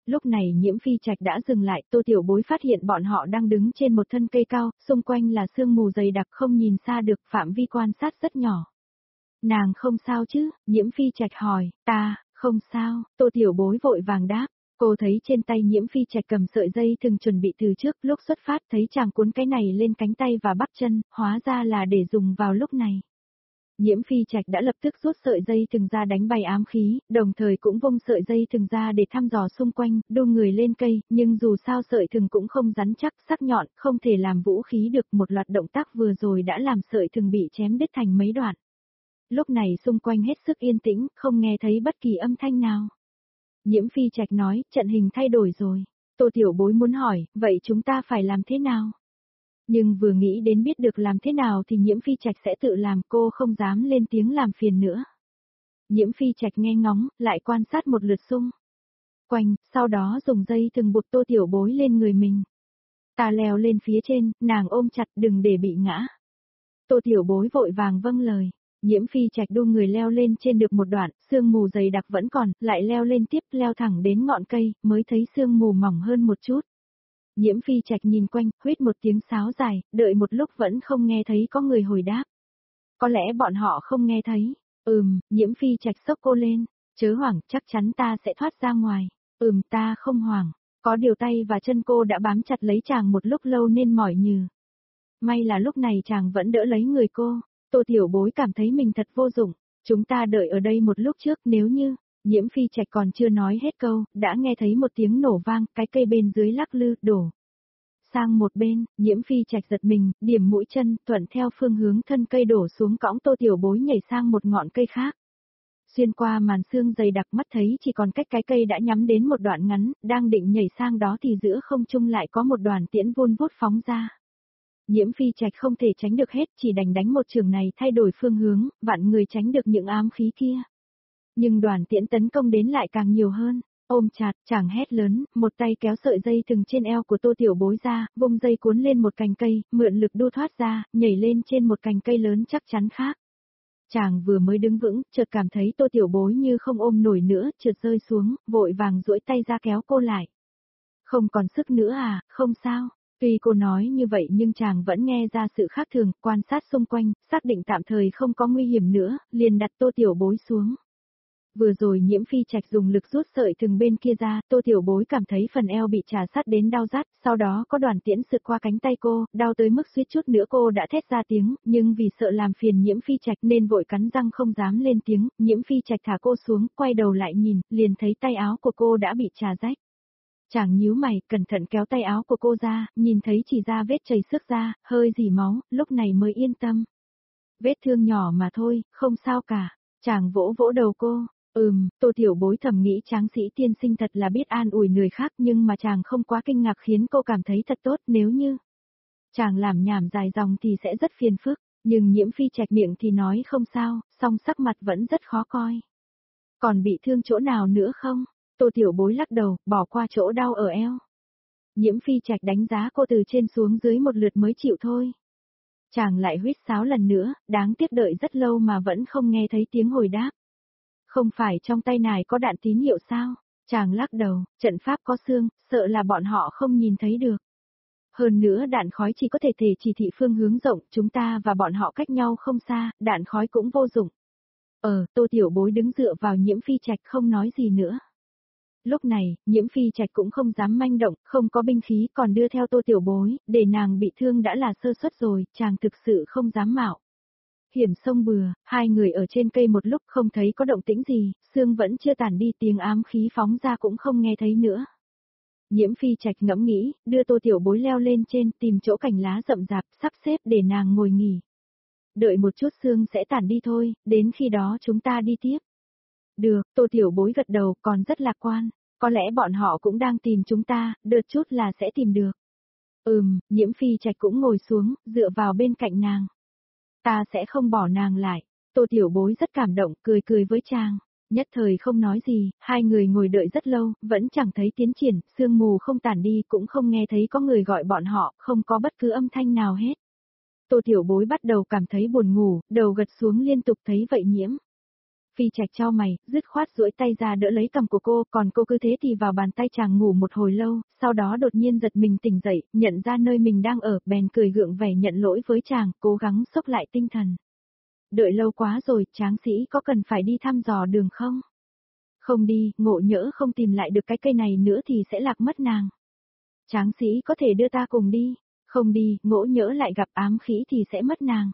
Lúc này Nhiễm Phi Trạch đã dừng lại, Tô Tiểu Bối phát hiện bọn họ đang đứng trên một thân cây cao, xung quanh là sương mù dày đặc không nhìn xa được, phạm vi quan sát rất nhỏ. Nàng không sao chứ? Nhiễm Phi Trạch hỏi. Ta, không sao, Tô Tiểu Bối vội vàng đáp. Cô thấy trên tay Nhiễm Phi Trạch cầm sợi dây thừng chuẩn bị từ trước, lúc xuất phát thấy chàng cuốn cái này lên cánh tay và bắp chân, hóa ra là để dùng vào lúc này. Nhiễm Phi Trạch đã lập tức rút sợi dây thừng ra đánh bay ám khí, đồng thời cũng vung sợi dây thừng ra để thăm dò xung quanh, đu người lên cây, nhưng dù sao sợi thừng cũng không rắn chắc, sắc nhọn, không thể làm vũ khí được, một loạt động tác vừa rồi đã làm sợi thừng bị chém đứt thành mấy đoạn. Lúc này xung quanh hết sức yên tĩnh, không nghe thấy bất kỳ âm thanh nào. Nhiễm Phi Trạch nói, trận hình thay đổi rồi. Tô Tiểu Bối muốn hỏi, vậy chúng ta phải làm thế nào? Nhưng vừa nghĩ đến biết được làm thế nào thì Nhiễm Phi Trạch sẽ tự làm, cô không dám lên tiếng làm phiền nữa. Nhiễm Phi Trạch nghe ngóng, lại quan sát một lượt xung quanh, sau đó dùng dây thừng buộc Tô Tiểu Bối lên người mình. Ta leo lên phía trên, nàng ôm chặt đừng để bị ngã. Tô Tiểu Bối vội vàng vâng lời. Nhiễm Phi Trạch đu người leo lên trên được một đoạn, sương mù dày đặc vẫn còn, lại leo lên tiếp, leo thẳng đến ngọn cây, mới thấy sương mù mỏng hơn một chút. Nhiễm Phi Trạch nhìn quanh, huýt một tiếng sáo dài, đợi một lúc vẫn không nghe thấy có người hồi đáp. Có lẽ bọn họ không nghe thấy. Nhiễm Phi Trạch xốc cô lên. Chớ hoảng, chắc chắn ta sẽ thoát ra ngoài. Ta không hoảng. Có điều tay và chân cô đã bám chặt lấy chàng một lúc lâu nên mỏi nhừ. May là lúc này chàng vẫn đỡ lấy người cô. Tô Tiểu Bối cảm thấy mình thật vô dụng. Chúng ta đợi ở đây một lúc trước, nếu như... Nhiễm Phi Trạch còn chưa nói hết câu, đã nghe thấy một tiếng nổ vang, cái cây bên dưới lắc lư, đổ sang một bên. Nhiễm Phi Trạch giật mình, điểm mũi chân, thuận theo phương hướng thân cây đổ xuống cõng Tô Tiểu Bối nhảy sang một ngọn cây khác. Xuyên qua màn sương dày đặc, mắt thấy chỉ còn cách cái cây đã nhắm đến một đoạn ngắn, đang định nhảy sang đó thì giữa không trung lại có một đoàn tiễn vun vút phóng ra. Nhiễm Phi Trạch không thể tránh được hết, chỉ đành đánh một chưởng này thay đổi phương hướng, vạn người tránh được những ám khí kia. Nhưng đoàn tiễn tấn công đến lại càng nhiều hơn. Ôm chặt, chàng hét lớn, một tay kéo sợi dây thừng trên eo của Tô Tiểu Bối ra, vung dây cuốn lên một cành cây, mượn lực đu thoát ra, nhảy lên trên một cành cây lớn chắc chắn khác. Chàng vừa mới đứng vững, chợt cảm thấy Tô Tiểu Bối như không ôm nổi nữa, trượt rơi xuống, vội vàng duỗi tay ra kéo cô lại. Không còn sức nữa à, không sao. Tuy cô nói như vậy nhưng chàng vẫn nghe ra sự khác thường, quan sát xung quanh, xác định tạm thời không có nguy hiểm nữa, liền đặt Tô Tiểu Bối xuống. Vừa rồi Nhiễm Phi Trạch dùng lực rút sợi thừng bên kia ra, Tô Tiểu Bối cảm thấy phần eo bị trà sát đến đau rát, sau đó có đoàn tiễn sượt qua cánh tay cô, đau tới mức suýt chút nữa cô đã thét ra tiếng, nhưng vì sợ làm phiền Nhiễm Phi Trạch nên vội cắn răng không dám lên tiếng. Nhiễm Phi Trạch thả cô xuống, quay đầu lại nhìn, liền thấy tay áo của cô đã bị trà rách. Chàng nhíu mày, cẩn thận kéo tay áo của cô ra, nhìn thấy chỉ ra vết chảy xước ra, hơi rỉ máu, lúc này mới yên tâm. Vết thương nhỏ mà thôi, không sao cả. Chàng vỗ vỗ đầu cô. Tô Tiểu Bối thầm nghĩ Tráng Sĩ tiên sinh thật là biết an ủi người khác, nhưng mà chàng không quá kinh ngạc khiến cô cảm thấy thật tốt. Nếu như chàng làm nhảm dài dòng thì sẽ rất phiền phức, nhưng Nhiễm Phi Trạch miệng thì nói không sao, song sắc mặt vẫn rất khó coi. Còn bị thương chỗ nào nữa không? Tô Tiểu Bối lắc đầu, bỏ qua chỗ đau ở eo. Nhiễm Phi Trạch đánh giá cô từ trên xuống dưới một lượt mới chịu thôi. Chàng lại huýt sáo lần nữa, đáng tiếc đợi rất lâu mà vẫn không nghe thấy tiếng hồi đáp. Không phải trong tay này có đạn tín hiệu sao? Chàng lắc đầu, trận pháp có xương, sợ là bọn họ không nhìn thấy được. Hơn nữa đạn khói chỉ có thể chỉ thị phương hướng rộng, chúng ta và bọn họ cách nhau không xa, đạn khói cũng vô dụng. Tô Tiểu Bối đứng dựa vào Nhiễm Phi Trạch không nói gì nữa. Lúc này, Nhiễm Phi Trạch cũng không dám manh động, không có binh khí còn đưa theo Tô Tiểu Bối, để nàng bị thương đã là sơ suất rồi, chàng thực sự không dám mạo hiểm sông bừa. Hai người ở trên cây một lúc không thấy có động tĩnh gì, sương vẫn chưa tản đi, tiếng ám khí phóng ra cũng không nghe thấy nữa. Nhiễm Phi Trạch ngẫm nghĩ, đưa Tô Tiểu Bối leo lên trên, tìm chỗ cành lá rậm rạp, sắp xếp để nàng ngồi nghỉ. Đợi một chút sương sẽ tản đi thôi, đến khi đó chúng ta đi tiếp. Được, Tô Tiểu Bối gật đầu, còn rất lạc quan. Có lẽ bọn họ cũng đang tìm chúng ta, đợi chút là sẽ tìm được. Nhiễm Phi Trạch cũng ngồi xuống, dựa vào bên cạnh nàng. Ta sẽ không bỏ nàng lại. Tô Tiểu Bối rất cảm động, cười cười với chàng. Nhất thời không nói gì, hai người ngồi đợi rất lâu, vẫn chẳng thấy tiến triển, sương mù không tản đi, cũng không nghe thấy có người gọi bọn họ, không có bất cứ âm thanh nào hết. Tô Tiểu Bối bắt đầu cảm thấy buồn ngủ, đầu gật xuống liên tục, thấy vậy Nhiễm Phi Trạch chau mày, dứt khoát duỗi tay ra đỡ lấy cằm của cô, còn cô cứ thế thì vào bàn tay chàng ngủ một hồi lâu, sau đó đột nhiên giật mình tỉnh dậy, nhận ra nơi mình đang ở, bèn cười gượng vẻ nhận lỗi với chàng, cố gắng xốc lại tinh thần. Đợi lâu quá rồi, tráng sĩ có cần phải đi thăm dò đường không? Không đi, ngộ nhỡ không tìm lại được cái cây này nữa thì sẽ lạc mất nàng. Tráng sĩ có thể đưa ta cùng đi, không đi, ngộ nhỡ lại gặp ám khí thì sẽ mất nàng.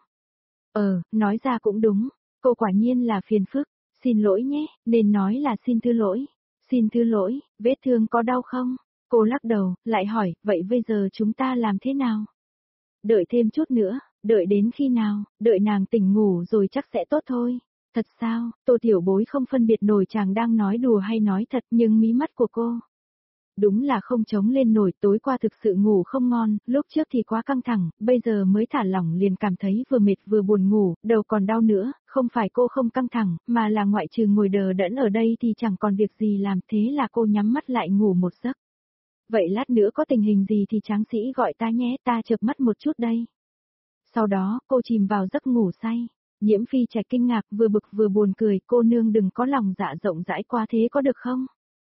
Nói ra cũng đúng, cô quả nhiên là phiền phức, xin lỗi nhé, nên nói là xin thứ lỗi. Xin thứ lỗi, vết thương có đau không? Cô lắc đầu, lại hỏi, vậy bây giờ chúng ta làm thế nào? Đợi thêm chút nữa, đợi đến khi nào, đợi nàng tỉnh ngủ rồi chắc sẽ tốt thôi. Thật sao, Tô Tiểu Bối không phân biệt nổi chàng đang nói đùa hay nói thật, nhưng mí mắt của cô đúng là không chống lên nổi, tối qua thực sự ngủ không ngon, lúc trước thì quá căng thẳng, bây giờ mới thả lỏng liền cảm thấy vừa mệt vừa buồn ngủ, đầu còn đau nữa, không phải cô không căng thẳng, mà là ngoại trừ ngồi đờ đẫn ở đây thì chẳng còn việc gì làm, thế là cô nhắm mắt lại ngủ một giấc. Vậy lát nữa có tình hình gì thì tráng sĩ gọi ta nhé, ta chợp mắt một chút đây. Sau đó, cô chìm vào giấc ngủ say. Nhiễm Phi Trạch kinh ngạc vừa bực vừa buồn cười, cô nương đừng có lòng dạ rộng rãi quá thế có được không?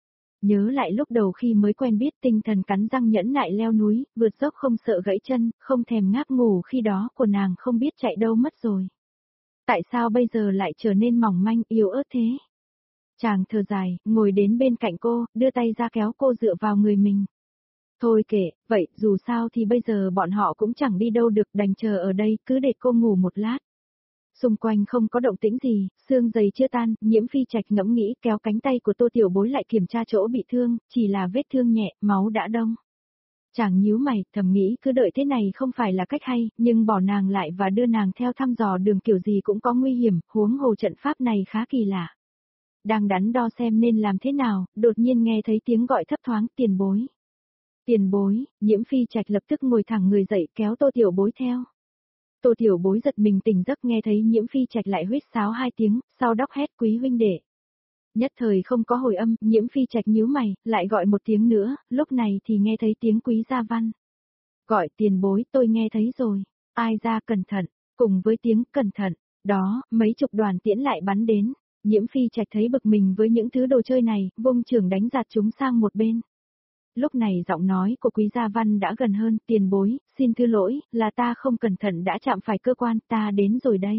Nhớ lại lúc đầu khi mới quen biết tinh thần cắn răng nhẫn nại leo núi, vượt dốc không sợ gãy chân, không thèm ngáp ngủ khi đó của nàng không biết chạy đâu mất rồi. Tại sao bây giờ lại trở nên mỏng manh yếu ớt thế? Chàng thở dài, ngồi đến bên cạnh cô, đưa tay ra kéo cô dựa vào người mình. Thôi kệ, vậy dù sao thì bây giờ bọn họ cũng chẳng đi đâu được, đành chờ ở đây, cứ để cô ngủ một lát. Xung quanh không có động tĩnh gì, xương giày chưa tan, Nhiễm Phi Trạch ngẫm nghĩ kéo cánh tay của Tô Tiểu Bối lại kiểm tra chỗ bị thương, chỉ là vết thương nhẹ, máu đã đông. Chàng nhíu mày, thầm nghĩ cứ đợi thế này không phải là cách hay, nhưng bỏ nàng lại và đưa nàng theo thăm dò đường kiểu gì cũng có nguy hiểm, huống hồ trận pháp này khá kỳ lạ. Đang đắn đo xem nên làm thế nào, đột nhiên nghe thấy tiếng gọi thấp thoáng, Tiền Bối. Tiền Bối, Nhiễm Phi Trạch lập tức ngồi thẳng người dậy kéo Tô Tiểu Bối theo. Tô Tiểu Bối giật mình tỉnh giấc nghe thấy Nhiễm Phi Trạch lại huýt sáo hai tiếng, sau đóc hét quý huynh đệ. Nhất thời không có hồi âm, Nhiễm Phi Trạch nhíu mày, lại gọi một tiếng nữa, lúc này thì nghe thấy tiếng Quý Gia Văn. Gọi Tiền Bối, tôi nghe thấy rồi. Ai ra cẩn thận, cùng với tiếng cẩn thận, đó, mấy chục đoàn tiễn lại bắn đến. Nhiễm Phi Trạch thấy bực mình với những thứ đồ chơi này, vung trường đánh giạt chúng sang một bên. Lúc này giọng nói của Quý Gia Văn đã gần hơn, Tiền Bối, xin thứ lỗi, là ta không cẩn thận đã chạm phải cơ quan, ta đến rồi đây.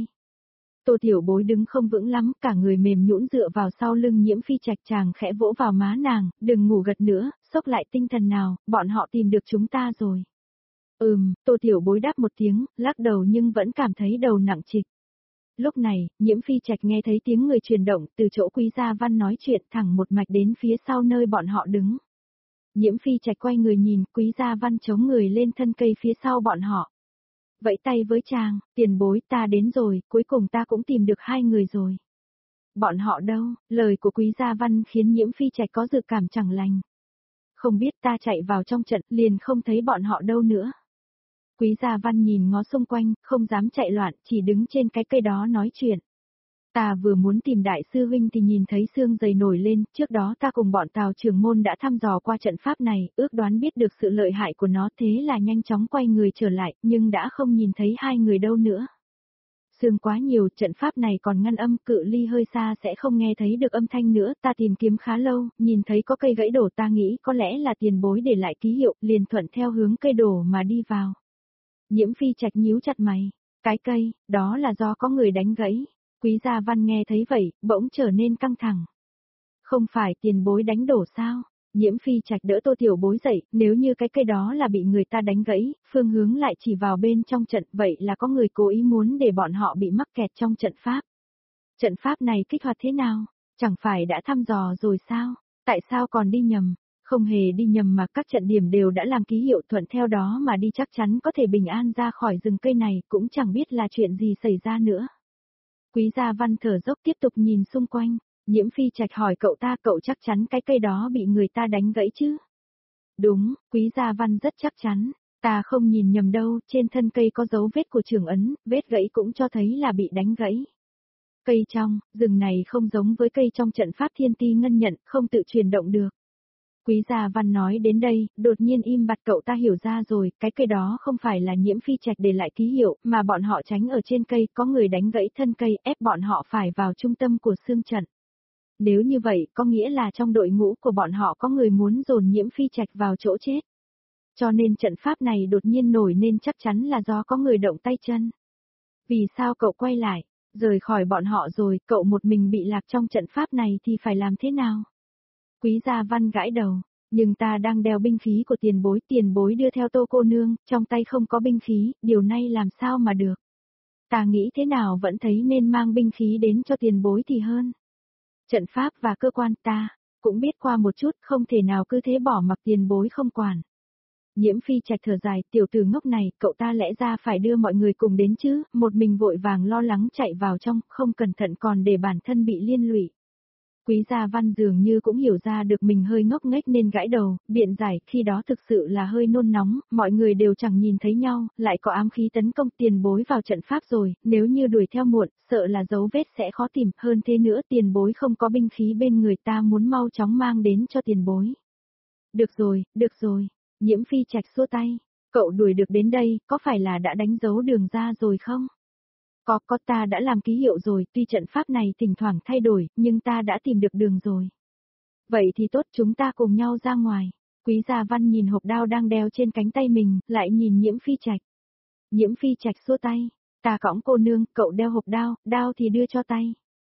Tô Tiểu Bối đứng không vững lắm, cả người mềm nhũn dựa vào sau lưng Nhiễm Phi Trạch, chàng khẽ vỗ vào má nàng, đừng ngủ gật nữa, xốc lại tinh thần nào, bọn họ tìm được chúng ta rồi. Tô Tiểu Bối đáp một tiếng, lắc đầu nhưng vẫn cảm thấy đầu nặng trịch. Lúc này, Nhiễm Phi Trạch nghe thấy tiếng người chuyển động, từ chỗ Quý Gia Văn nói chuyện thẳng một mạch đến phía sau nơi bọn họ đứng. Nhiễm Phi Trạch quay người nhìn, Quý Gia Văn chống người lên thân cây phía sau bọn họ. Vẫy tay với chàng, Tiền Bối, ta đến rồi, cuối cùng ta cũng tìm được hai người rồi. Bọn họ đâu? Lời của Quý Gia Văn khiến Nhiễm Phi Trạch có dự cảm chẳng lành. Không biết, ta chạy vào trong trận, liền không thấy bọn họ đâu nữa. Quý Gia Văn nhìn ngó xung quanh, không dám chạy loạn, chỉ đứng trên cái cây đó nói chuyện. Ta vừa muốn tìm đại sư huynh thì nhìn thấy xương giày nổi lên, trước đó ta cùng bọn Tào Trường Môn đã thăm dò qua trận pháp này, ước đoán biết được sự lợi hại của nó, thế là nhanh chóng quay người trở lại, nhưng đã không nhìn thấy hai người đâu nữa. Xương quá nhiều, trận pháp này còn ngăn âm, cự ly hơi xa sẽ không nghe thấy được âm thanh nữa, ta tìm kiếm khá lâu, nhìn thấy có cây gãy đổ, ta nghĩ có lẽ là Tiền Bối để lại ký hiệu, liền thuận theo hướng cây đổ mà đi vào. Nhiễm Phi Trạch nhíu chặt mày, cái cây, đó là do có người đánh gãy. Quý Gia Văn nghe thấy vậy, bỗng trở nên căng thẳng. Không phải Tiền Bối đánh đổ sao? Nhiễm Phi Trạch đỡ Tô Tiểu Bối dậy, nếu như cái cây đó là bị người ta đánh gãy, phương hướng lại chỉ vào bên trong trận, vậy là có người cố ý muốn để bọn họ bị mắc kẹt trong trận pháp. Trận pháp này kích hoạt thế nào? Chẳng phải đã thăm dò rồi sao? Tại sao còn đi nhầm? Không hề đi nhầm mà các trận điểm đều đã làm ký hiệu, thuận theo đó mà đi, chắc chắn có thể bình an ra khỏi rừng cây này, cũng chẳng biết là chuyện gì xảy ra nữa. Quý Gia Văn thở dốc tiếp tục nhìn xung quanh, Nhiễm Phi Trạch hỏi cậu chắc chắn cái cây đó bị người ta đánh gãy chứ? Đúng, Quý Gia Văn rất chắc chắn, ta không nhìn nhầm đâu, trên thân cây có dấu vết của trưởng ấn, vết gãy cũng cho thấy là bị đánh gãy. Cây trong, rừng này không giống với cây trong trận pháp Thiên Ti Ngân Nhận, không tự chuyển động được. Quý Gia Văn nói đến đây, đột nhiên im bặt. Cậu ta hiểu ra rồi, cái cây đó không phải là Nhiễm Phi Trạch để lại ký hiệu, mà bọn họ tránh ở trên cây, có người đánh gãy thân cây, ép bọn họ phải vào trung tâm của xương trận. Nếu như vậy, có nghĩa là trong đội ngũ của bọn họ có người muốn dồn Nhiễm Phi Trạch vào chỗ chết. Cho nên trận pháp này đột nhiên nổi nên chắc chắn là do có người động tay chân. Vì sao cậu quay lại, rời khỏi bọn họ rồi, cậu một mình bị lạc trong trận pháp này thì phải làm thế nào? Quý Gia Văn gãi đầu, nhưng ta đang đeo binh khí của tiền bối đưa theo Tô cô nương, trong tay không có binh khí, điều này làm sao mà được? Ta nghĩ thế nào vẫn thấy nên mang binh khí đến cho tiền bối thì hơn. Trận pháp và cơ quan ta cũng biết qua một chút, không thể nào cứ thế bỏ mặc tiền bối không quản. Nhiễm Phi Trạch thở dài, tiểu tử ngốc này, cậu ta lẽ ra phải đưa mọi người cùng đến chứ, một mình vội vàng lo lắng chạy vào trong, không cẩn thận còn để bản thân bị liên lụy. Quý Gia Văn dường như cũng hiểu ra được mình hơi ngốc nghếch nên gãi đầu, biện giải, khi đó thực sự là hơi nôn nóng, mọi người đều chẳng nhìn thấy nhau, lại có ám khí tấn công, tiền bối vào trận pháp rồi, nếu như đuổi theo muộn, sợ là dấu vết sẽ khó tìm, hơn thế nữa tiền bối không có binh khí bên người, ta muốn mau chóng mang đến cho tiền bối. Được rồi, Nhiễm Phi Trạch xua tay, cậu đuổi được đến đây, có phải là đã đánh dấu đường ra rồi không? Có ta đã làm ký hiệu rồi, tuy trận pháp này thỉnh thoảng thay đổi, nhưng ta đã tìm được đường rồi. Vậy thì tốt, chúng ta cùng nhau ra ngoài. Quý Gia Văn nhìn hộp đao đang đeo trên cánh tay mình, lại nhìn Nhiễm Phi Trạch. Nhiễm Phi Trạch xua tay, ta cõng cô nương, cậu đeo hộp đao thì đưa cho tay.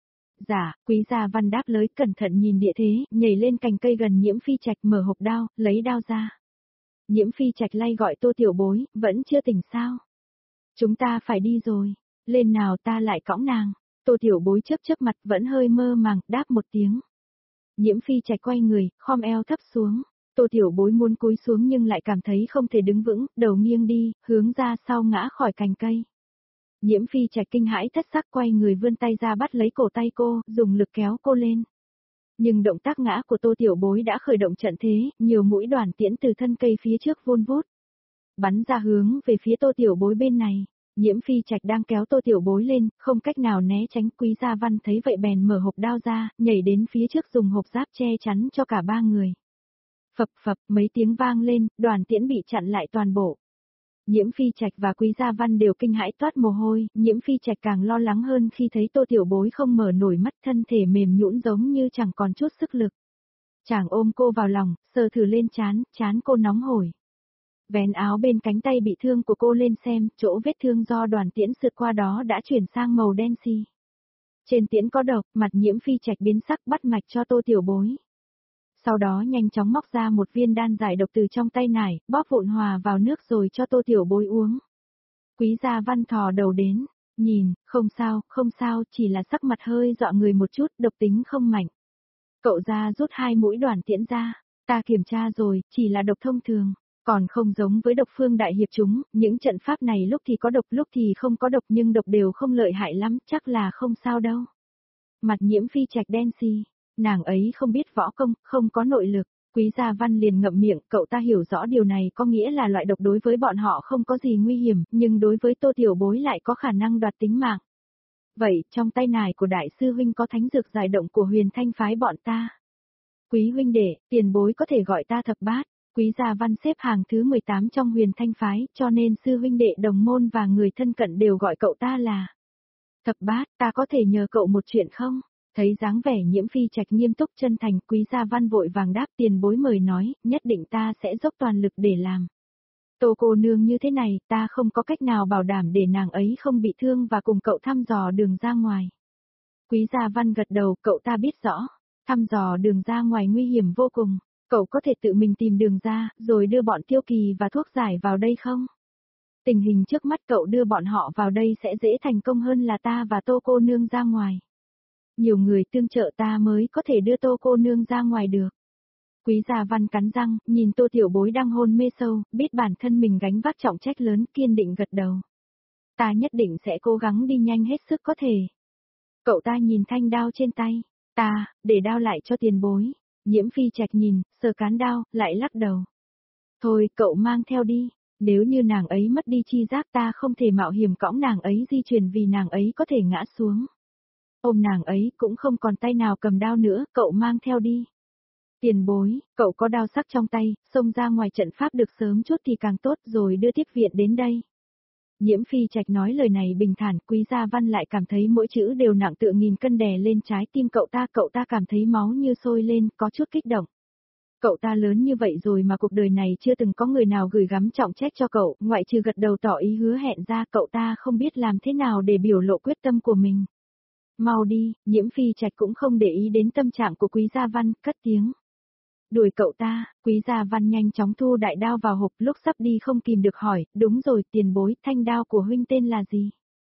Dạ, Quý Gia Văn đáp lời, cẩn thận nhìn địa thế, nhảy lên cành cây gần Nhiễm Phi Trạch, mở hộp đao, lấy đao ra. Nhiễm Phi Trạch lay gọi Tô tiểu bối, vẫn chưa tỉnh sao? Chúng ta phải đi rồi. Lên nào, ta lại cõng nàng. Tô tiểu bối chớp mặt vẫn hơi mơ màng, đáp một tiếng. Nhiễm Phi Trạch quay người, khom eo thấp xuống. Tô tiểu bối muốn cúi xuống nhưng lại cảm thấy không thể đứng vững, đầu nghiêng đi, hướng ra sau ngã khỏi cành cây. Nhiễm Phi Trạch kinh hãi thất sắc, quay người vươn tay ra bắt lấy cổ tay cô, dùng lực kéo cô lên. Nhưng động tác ngã của Tô tiểu bối đã khởi động trận thế, nhiều mũi đoàn tiễn từ thân cây phía trước vun vút, bắn ra hướng về phía Tô tiểu bối bên này. Nhiễm Phi Trạch đang kéo Tô tiểu bối lên, không cách nào né tránh. Quý Gia Văn thấy vậy bèn mở hộp đao ra, nhảy đến phía trước dùng hộp giáp che chắn cho cả ba người. Phập phập, mấy tiếng vang lên, đoàn tiễn bị chặn lại toàn bộ. Nhiễm Phi Trạch và Quý Gia Văn đều kinh hãi toát mồ hôi, Nhiễm Phi Trạch càng lo lắng hơn khi thấy Tô tiểu bối không mở nổi mắt, thân thể mềm nhũn giống như chẳng còn chút sức lực. Chàng ôm cô vào lòng, sờ thử lên trán cô nóng hổi. Vén áo bên cánh tay bị thương của cô lên xem, chỗ vết thương do đoàn tiễn sượt qua đó đã chuyển sang màu đen xì. Trên tiễn có độc, mặt Nhiễm Phi Trạch biến sắc, bắt mạch cho Tô tiểu bối. Sau đó nhanh chóng móc ra một viên đan giải độc từ trong tay nải, bóp vụn hòa vào nước rồi cho Tô tiểu bối uống. Quý Gia Văn thò đầu đến, nhìn, không sao, chỉ là sắc mặt hơi dọa người một chút, độc tính không mạnh. Cậu ra rút 2 mũi đoàn tiễn ra, ta kiểm tra rồi, chỉ là độc thông thường. Còn không giống với độc phương đại hiệp chúng, những trận pháp này lúc thì có độc lúc thì không có độc, nhưng độc đều không lợi hại lắm, chắc là không sao đâu. Mặt Nhiễm Phi Trạch đen xì, nàng ấy không biết võ công, không có nội lực. Quý Gia Văn liền ngậm miệng, cậu ta hiểu rõ điều này có nghĩa là loại độc đối với bọn họ không có gì nguy hiểm, nhưng đối với Tô tiểu bối lại có khả năng đoạt tính mạng. Vậy, trong tay nải của đại sư huynh có thánh dược giải động của Huyền Thanh phái bọn ta. Quý huynh đệ, tiền bối có thể gọi ta Thập Bát. Quý Gia Văn xếp hàng thứ 18 trong Huyền Thanh phái, cho nên sư huynh đệ đồng môn và người thân cận đều gọi cậu ta là Thập Bát. Ta có thể nhờ cậu một chuyện không? Thấy dáng vẻ Nhiễm Phi Trạch nghiêm túc chân thành, Quý Gia Văn vội vàng đáp, tiền bối mời nói, nhất định ta sẽ dốc toàn lực để làm. Tô cô nương như thế này, ta không có cách nào bảo đảm để nàng ấy không bị thương và cùng cậu thăm dò đường ra ngoài. Quý Gia Văn gật đầu, cậu ta biết rõ, thăm dò đường ra ngoài nguy hiểm vô cùng. Cậu có thể tự mình tìm đường ra, rồi đưa bọn Tiêu Kỳ và thuốc giải vào đây không? Tình hình trước mắt cậu đưa bọn họ vào đây sẽ dễ thành công hơn là ta và Tô cô nương ra ngoài. Nhiều người tương trợ ta mới có thể đưa Tô cô nương ra ngoài được. Quý Gia Văn cắn răng, nhìn Tô tiểu bối đang hôn mê sâu, biết bản thân mình gánh vác trọng trách lớn, kiên định gật đầu. Ta nhất định sẽ cố gắng đi nhanh hết sức có thể. Cậu ta nhìn thanh đao trên tay. Ta, để đao lại cho tiền bối. Nhiễm Phi Trạch nhìn, sờ cán đao, lại lắc đầu. Thôi, cậu mang theo đi. Nếu như nàng ấy mất đi chi giác ta không thể mạo hiểm cõng nàng ấy di chuyển vì nàng ấy có thể ngã xuống. Ôm nàng ấy cũng không còn tay nào cầm đao nữa, cậu mang theo đi. Tiền bối, cậu có đao sắc trong tay, xông ra ngoài trận pháp được sớm chút thì càng tốt rồi đưa tiếp viện đến đây. Nhiễm Phi Trạch nói lời này bình thản, Quý Gia Văn lại cảm thấy mỗi chữ đều nặng tựa nghìn cân đè lên trái tim cậu ta cảm thấy máu như sôi lên, có chút kích động. Cậu ta lớn như vậy rồi mà cuộc đời này chưa từng có người nào gửi gắm trọng trách cho cậu, ngoại trừ gật đầu tỏ ý hứa hẹn ra, cậu ta không biết làm thế nào để biểu lộ quyết tâm của mình. Mau đi, Nhiễm Phi Trạch cũng không để ý đến tâm trạng của Quý Gia Văn, cất tiếng. Đuổi cậu ta, Quý Gia Văn nhanh chóng thu đại đao vào hộp, lúc sắp đi không kìm được hỏi, đúng rồi, tiền bối, thanh đao của huynh tên là gì?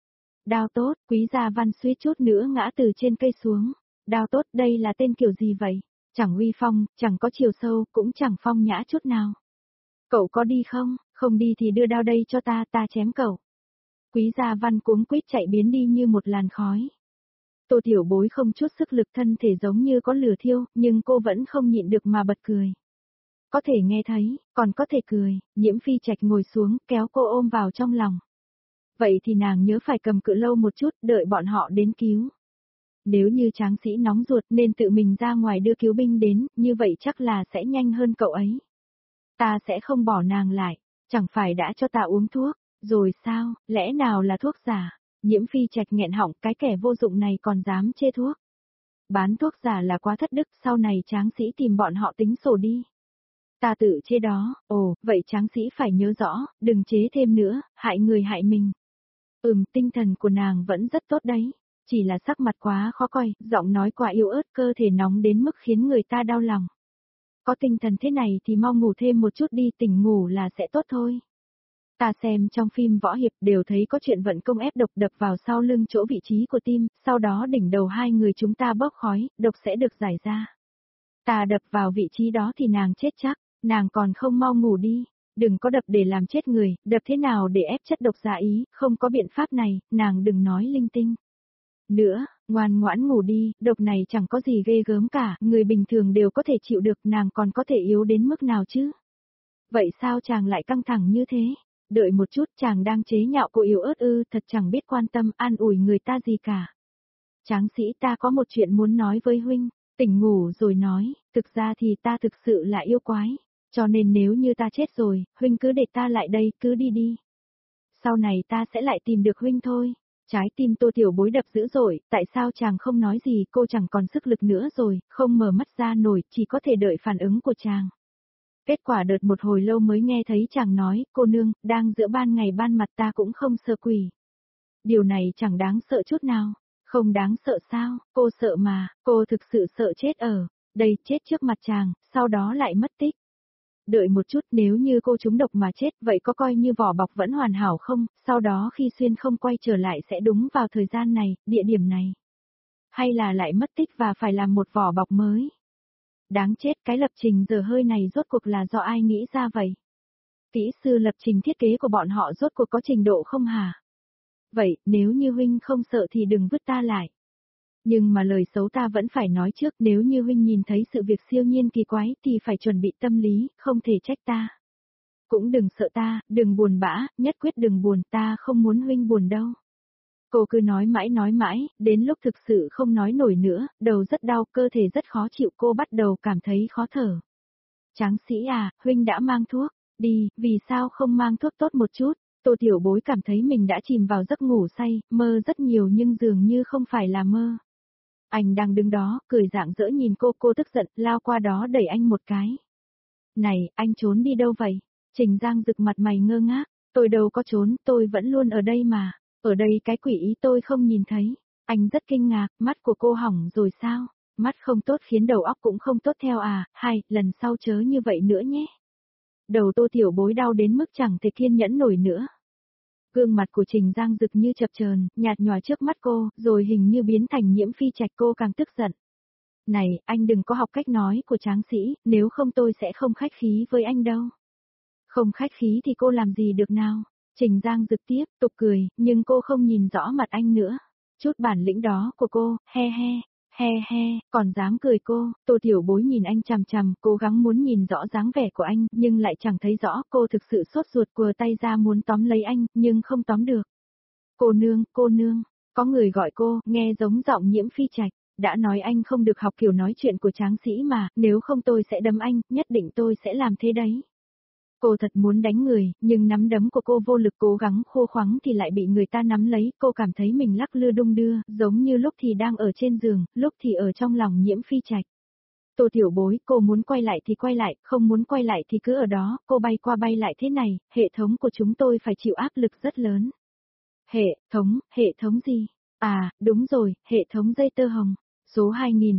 Đao tốt, Quý Gia Văn suýt chút nữa ngã từ trên cây xuống. Đao tốt, đây là tên kiểu gì vậy? Chẳng uy phong, chẳng có chiều sâu, cũng chẳng phong nhã chút nào. Cậu có đi không? Không đi thì đưa đao đây cho ta chém cậu. Quý Gia Văn cuống quýt chạy biến đi như một làn khói. Tô Tiểu Bối không chút sức lực, thân thể giống như có lửa thiêu, nhưng cô vẫn không nhịn được mà bật cười. Có thể nghe thấy, còn có thể cười, Nhiễm Phi Trạch ngồi xuống, kéo cô ôm vào trong lòng. Vậy thì nàng nhớ phải cầm cự lâu một chút, đợi bọn họ đến cứu. Nếu như tráng sĩ nóng ruột nên tự mình ra ngoài đưa cứu binh đến, như vậy chắc là sẽ nhanh hơn cậu ấy. Ta sẽ không bỏ nàng lại, chẳng phải đã cho ta uống thuốc, rồi sao, lẽ nào là thuốc giả? Nhiễm Phi Trạch nghẹn họng, cái kẻ vô dụng này còn dám chê thuốc. Bán thuốc giả là quá thất đức, sau này tráng sĩ tìm bọn họ tính sổ đi. Ta tự chê đó, ồ, vậy tráng sĩ phải nhớ rõ, đừng chế thêm nữa, hại người hại mình. Tinh thần của nàng vẫn rất tốt đấy, chỉ là sắc mặt quá khó coi, giọng nói quá yếu ớt, cơ thể nóng đến mức khiến người ta đau lòng. Có tinh thần thế này thì mau ngủ thêm một chút đi, tỉnh ngủ là sẽ tốt thôi. Ta xem trong phim võ hiệp đều thấy có chuyện vận công ép độc đập vào sau lưng chỗ vị trí của tim, sau đó đỉnh đầu hai người chúng ta bốc khói, độc sẽ được giải ra. Ta đập vào vị trí đó thì nàng chết chắc, nàng còn không mau ngủ đi, đừng có đập để làm chết người, đập thế nào để ép chất độc ra ý, không có biện pháp này, nàng đừng nói linh tinh. Nữa, ngoan ngoãn ngủ đi, độc này chẳng có gì ghê gớm cả, người bình thường đều có thể chịu được, nàng còn có thể yếu đến mức nào chứ? Vậy sao chàng lại căng thẳng như thế? Đợi một chút, chàng đang chế nhạo cô yếu ớt ư, thật chẳng biết quan tâm an ủi người ta gì cả. Tráng sĩ, ta có một chuyện muốn nói với huynh, tỉnh ngủ rồi nói, thực ra thì ta thực sự là yêu quái, cho nên nếu như ta chết rồi, huynh cứ để ta lại đây, cứ đi đi. Sau này ta sẽ lại tìm được huynh thôi. Trái tim Tô Tiểu Bối đập dữ dội, tại sao chàng không nói gì, cô chẳng còn sức lực nữa rồi, không mở mắt ra nổi, chỉ có thể đợi phản ứng của chàng. Kết quả đợt một hồi lâu mới nghe thấy chàng nói, cô nương, đang giữa ban ngày ban mặt ta cũng không sợ quỷ. Điều này chẳng đáng sợ chút nào, không đáng sợ sao, cô sợ mà, cô thực sự sợ chết ở, đây chết trước mặt chàng, sau đó lại mất tích. Đợi một chút, nếu như cô trúng độc mà chết, vậy có coi như vỏ bọc vẫn hoàn hảo không, sau đó khi xuyên không quay trở lại sẽ đúng vào thời gian này, địa điểm này. Hay là lại mất tích và phải làm một vỏ bọc mới. Đáng chết, cái lập trình giờ hơi này rốt cuộc là do ai nghĩ ra vậy? Kỹ sư lập trình thiết kế của bọn họ rốt cuộc có trình độ không hả? Vậy, nếu như huynh không sợ thì đừng vứt ta lại. Nhưng mà lời xấu ta vẫn phải nói trước, nếu như huynh nhìn thấy sự việc siêu nhiên kỳ quái thì phải chuẩn bị tâm lý, không thể trách ta. Cũng đừng sợ ta, đừng buồn bã, nhất quyết đừng buồn, ta không muốn huynh buồn đâu. Cô cứ nói mãi, đến lúc thực sự không nói nổi nữa, đầu rất đau, cơ thể rất khó chịu, cô bắt đầu cảm thấy khó thở. Tráng sĩ à, huynh đã mang thuốc, đi, vì sao không mang thuốc tốt một chút? Tô Tiểu Bối cảm thấy mình đã chìm vào giấc ngủ say, mơ rất nhiều nhưng dường như không phải là mơ. Anh đang đứng đó, cười rạng rỡ nhìn cô tức giận, lao qua đó đẩy anh một cái. Này, anh trốn đi đâu vậy? Trình Giang rực mặt mày ngơ ngác, tôi đâu có trốn, tôi vẫn luôn ở đây mà, ở đây cái quỷ ý tôi không nhìn thấy. Anh rất kinh ngạc, mắt của cô hỏng rồi sao? Mắt không tốt khiến đầu óc cũng không tốt theo à, lần sau chớ như vậy nữa nhé. Đầu Tô Tiểu Bối đau đến mức chẳng thể kiên nhẫn nổi nữa. Gương mặt của Trình Giang rực như chập chờn, nhạt nhòa trước mắt cô, rồi hình như biến thành Nhiễm Phi Trạch, cô càng tức giận. Này, anh đừng có học cách nói của tráng sĩ, nếu không tôi sẽ không khách khí với anh đâu. Không khách khí thì cô làm gì được nào? Trình Giang rực tiếp, tục cười, nhưng cô không nhìn rõ mặt anh nữa. Chút bản lĩnh đó của cô, he, còn dám cười cô, Tô Tiểu Bối nhìn anh chằm chằm, cố gắng muốn nhìn rõ dáng vẻ của anh, nhưng lại chẳng thấy rõ, cô thực sự sốt ruột quờ tay ra muốn tóm lấy anh, nhưng không tóm được. Cô nương, có người gọi cô, nghe giống giọng Nhiễm Phi Trạch. đã nói anh không được học kiểu nói chuyện của tráng sĩ mà, nếu không tôi sẽ đấm anh, nhất định tôi sẽ làm thế đấy. Cô thật muốn đánh người, nhưng nắm đấm của cô vô lực, cố gắng khô khoắng thì lại bị người ta nắm lấy, cô cảm thấy mình lắc lư đung đưa, giống như lúc thì đang ở trên giường, lúc thì ở trong lòng Nhiễm Phi Trạch. Tô Tiểu Bối, cô muốn quay lại thì quay lại, không muốn quay lại thì cứ ở đó, cô bay qua bay lại thế này, hệ thống của chúng tôi phải chịu áp lực rất lớn. Hệ thống gì? À, đúng rồi, hệ thống dây tơ hồng. Số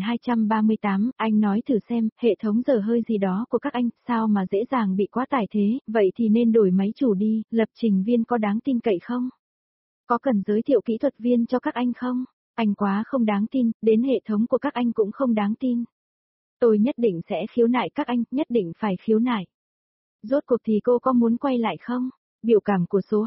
2238, anh nói thử xem, hệ thống dở hơi gì đó của các anh, sao mà dễ dàng bị quá tải thế, vậy thì nên đổi máy chủ đi, lập trình viên có đáng tin cậy không? Có cần giới thiệu kỹ thuật viên cho các anh không? Anh quá không đáng tin, đến hệ thống của các anh cũng không đáng tin. Tôi nhất định sẽ khiếu nại các anh, nhất định phải khiếu nại. Rốt cuộc thì cô có muốn quay lại không? Biểu cảm của số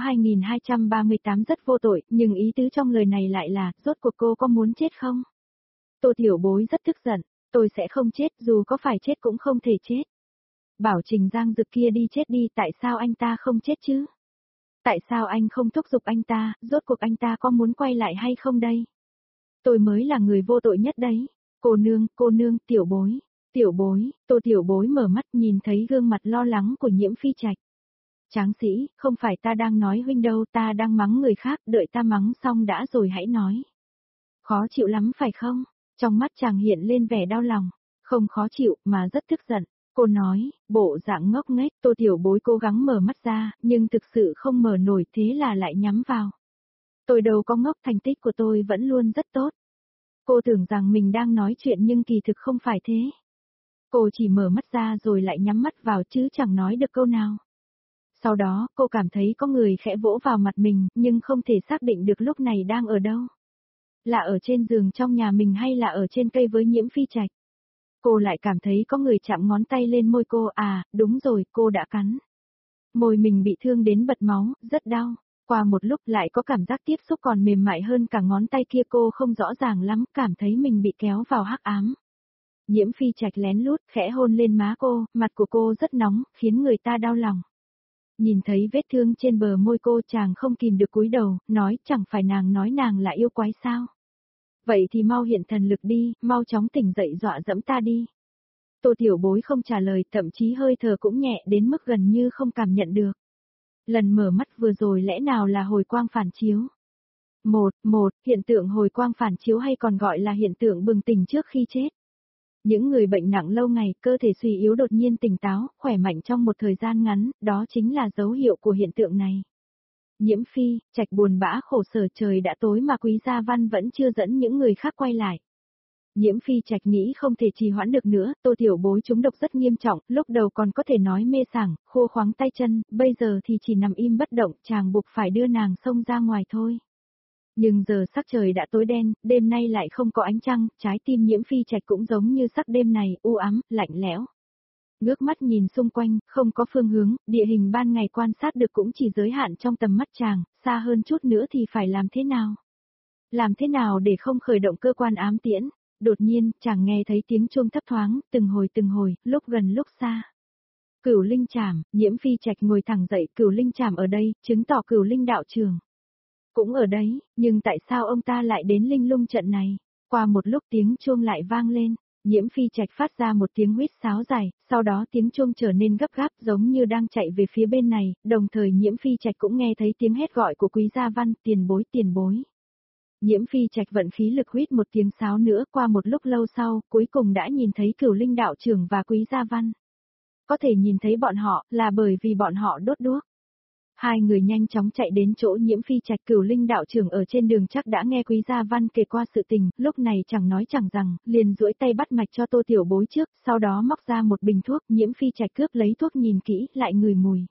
2238 rất vô tội, nhưng ý tứ trong lời này lại là, rốt cuộc cô có muốn chết không? Tô Tiểu Bối rất tức giận, tôi sẽ không chết, dù có phải chết cũng không thể chết. Bảo Trình Giang Dực kia đi chết đi, tại sao anh ta không chết chứ? Tại sao anh không thúc giục anh ta, rốt cuộc anh ta có muốn quay lại hay không đây? Tôi mới là người vô tội nhất đấy. Cô nương, Tiểu Bối, Tô Tiểu Bối mở mắt nhìn thấy gương mặt lo lắng của Nhiễm Phi Trạch. Tráng sĩ, không phải ta đang nói huynh đâu, ta đang mắng người khác, đợi ta mắng xong đã rồi hãy nói. Khó chịu lắm phải không? Trong mắt chàng hiện lên vẻ đau lòng, không khó chịu mà rất tức giận. Cô nói, bộ dạng ngốc nghếch, Tô Tiểu Bối cố gắng mở mắt ra, nhưng thực sự không mở nổi, thế là lại nhắm vào. Tôi đâu có ngốc, thành tích của tôi vẫn luôn rất tốt. Cô tưởng rằng mình đang nói chuyện nhưng kỳ thực không phải thế. Cô chỉ mở mắt ra rồi lại nhắm mắt vào chứ chẳng nói được câu nào. Sau đó, cô cảm thấy có người khẽ vỗ vào mặt mình, nhưng không thể xác định được lúc này đang ở đâu. Là ở trên giường trong nhà mình hay là ở trên cây với Nhiễm Phi Trạch. Cô lại cảm thấy có người chạm ngón tay lên môi cô, à, đúng rồi, cô đã cắn. Môi mình bị thương đến bật máu, rất đau. Qua một lúc lại có cảm giác tiếp xúc còn mềm mại hơn cả ngón tay kia, cô không rõ ràng lắm, cảm thấy mình bị kéo vào hắc ám. Nhiễm Phi Trạch lén lút khẽ hôn lên má cô, mặt của cô rất nóng, khiến người ta đau lòng. Nhìn thấy vết thương trên bờ môi cô, chàng không kìm được cúi đầu, nói chẳng phải nàng nói nàng là yêu quái sao. Vậy thì mau hiện thần lực đi, mau chóng tỉnh dậy dọa dẫm ta đi. Tô Tiểu Bối không trả lời, thậm chí hơi thở cũng nhẹ đến mức gần như không cảm nhận được. Lần mở mắt vừa rồi lẽ nào là hồi quang phản chiếu? Hiện tượng hồi quang phản chiếu hay còn gọi là hiện tượng bừng tỉnh trước khi chết. Những người bệnh nặng lâu ngày, cơ thể suy yếu đột nhiên tỉnh táo, khỏe mạnh trong một thời gian ngắn, đó chính là dấu hiệu của hiện tượng này. Nhiễm Phi Trạch buồn bã khổ sở, trời đã tối mà Quý Gia Văn vẫn chưa dẫn những người khác quay lại. Nhiễm Phi Trạch nghĩ không thể trì hoãn được nữa, Tô Tiểu Bối trúng độc rất nghiêm trọng, lúc đầu còn có thể nói mê sảng, khô khoáng tay chân, bây giờ thì chỉ nằm im bất động, chàng buộc phải đưa nàng xông ra ngoài thôi. Nhưng giờ sắc trời đã tối đen, đêm nay lại không có ánh trăng, trái tim Nhiễm Phi Trạch cũng giống như sắc đêm này, u ám, lạnh lẽo. Ngước mắt nhìn xung quanh, không có phương hướng, địa hình ban ngày quan sát được cũng chỉ giới hạn trong tầm mắt chàng, xa hơn chút nữa thì phải làm thế nào? Làm thế nào để không khởi động cơ quan ám tiễn? Đột nhiên, chàng nghe thấy tiếng chuông thấp thoáng, từng hồi, lúc gần lúc xa. Cửu Linh Trảm, Nhiễm Phi Trạch ngồi thẳng dậy, Cửu Linh Trảm ở đây, chứng tỏ Cửu Linh đạo trường cũng ở đấy, nhưng tại sao ông ta lại đến Linh Lung trận này? Qua một lúc tiếng chuông lại vang lên, Nhiễm Phi Trạch phát ra một tiếng huýt sáo dài, sau đó tiếng chuông trở nên gấp gáp giống như đang chạy về phía bên này, đồng thời Nhiễm Phi Trạch cũng nghe thấy tiếng hét gọi của Quý Gia Văn, tiền bối. Nhiễm Phi Trạch vận khí lực huýt một tiếng sáo nữa, qua một lúc lâu sau, cuối cùng đã nhìn thấy Cửu Linh đạo trưởng và Quý Gia Văn. Có thể nhìn thấy bọn họ, là bởi vì bọn họ đốt đuốc. Hai người nhanh chóng chạy đến chỗ Nhiễm Phi Trạch. Cửu Linh đạo trưởng ở trên đường chắc đã nghe Quý Gia Văn kể qua sự tình, lúc này chẳng nói chẳng rằng, liền duỗi tay bắt mạch cho Tô Tiểu Bối trước, sau đó móc ra một bình thuốc, Nhiễm Phi Trạch cướp lấy thuốc nhìn kỹ, lại ngửi mùi.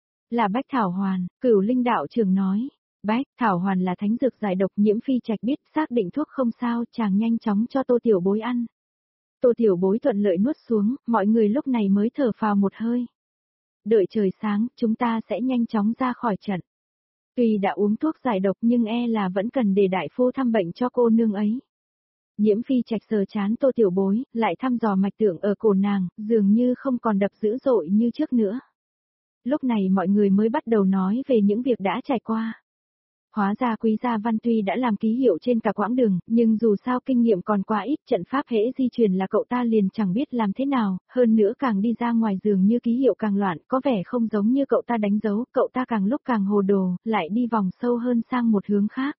Là Bách Thảo Hoàn, Cửu Linh đạo trưởng nói. Bách Thảo Hoàn là thánh dược giải độc, Nhiễm Phi Trạch biết, xác định thuốc không sao, chàng nhanh chóng cho Tô Tiểu Bối ăn. Tô Tiểu Bối thuận lợi nuốt xuống, mọi người lúc này mới thở phào một hơi. Đợi trời sáng, chúng ta sẽ nhanh chóng ra khỏi trận. Tuy đã uống thuốc giải độc nhưng e là vẫn cần để đại phu thăm bệnh cho cô nương ấy. Nhiễm Phi Trạch sờ chán Tô Tiểu Bối, lại thăm dò mạch tượng ở cổ nàng, dường như không còn đập dữ dội như trước nữa. Lúc này mọi người mới bắt đầu nói về những việc đã trải qua. Hóa ra Quý Gia Văn tuy đã làm ký hiệu trên cả quãng đường, nhưng dù sao kinh nghiệm còn quá ít, trận pháp hễ di chuyển là cậu ta liền chẳng biết làm thế nào, hơn nữa càng đi ra ngoài dường như ký hiệu càng loạn, có vẻ không giống như cậu ta đánh dấu, cậu ta càng lúc càng hồ đồ, lại đi vòng sâu hơn sang một hướng khác.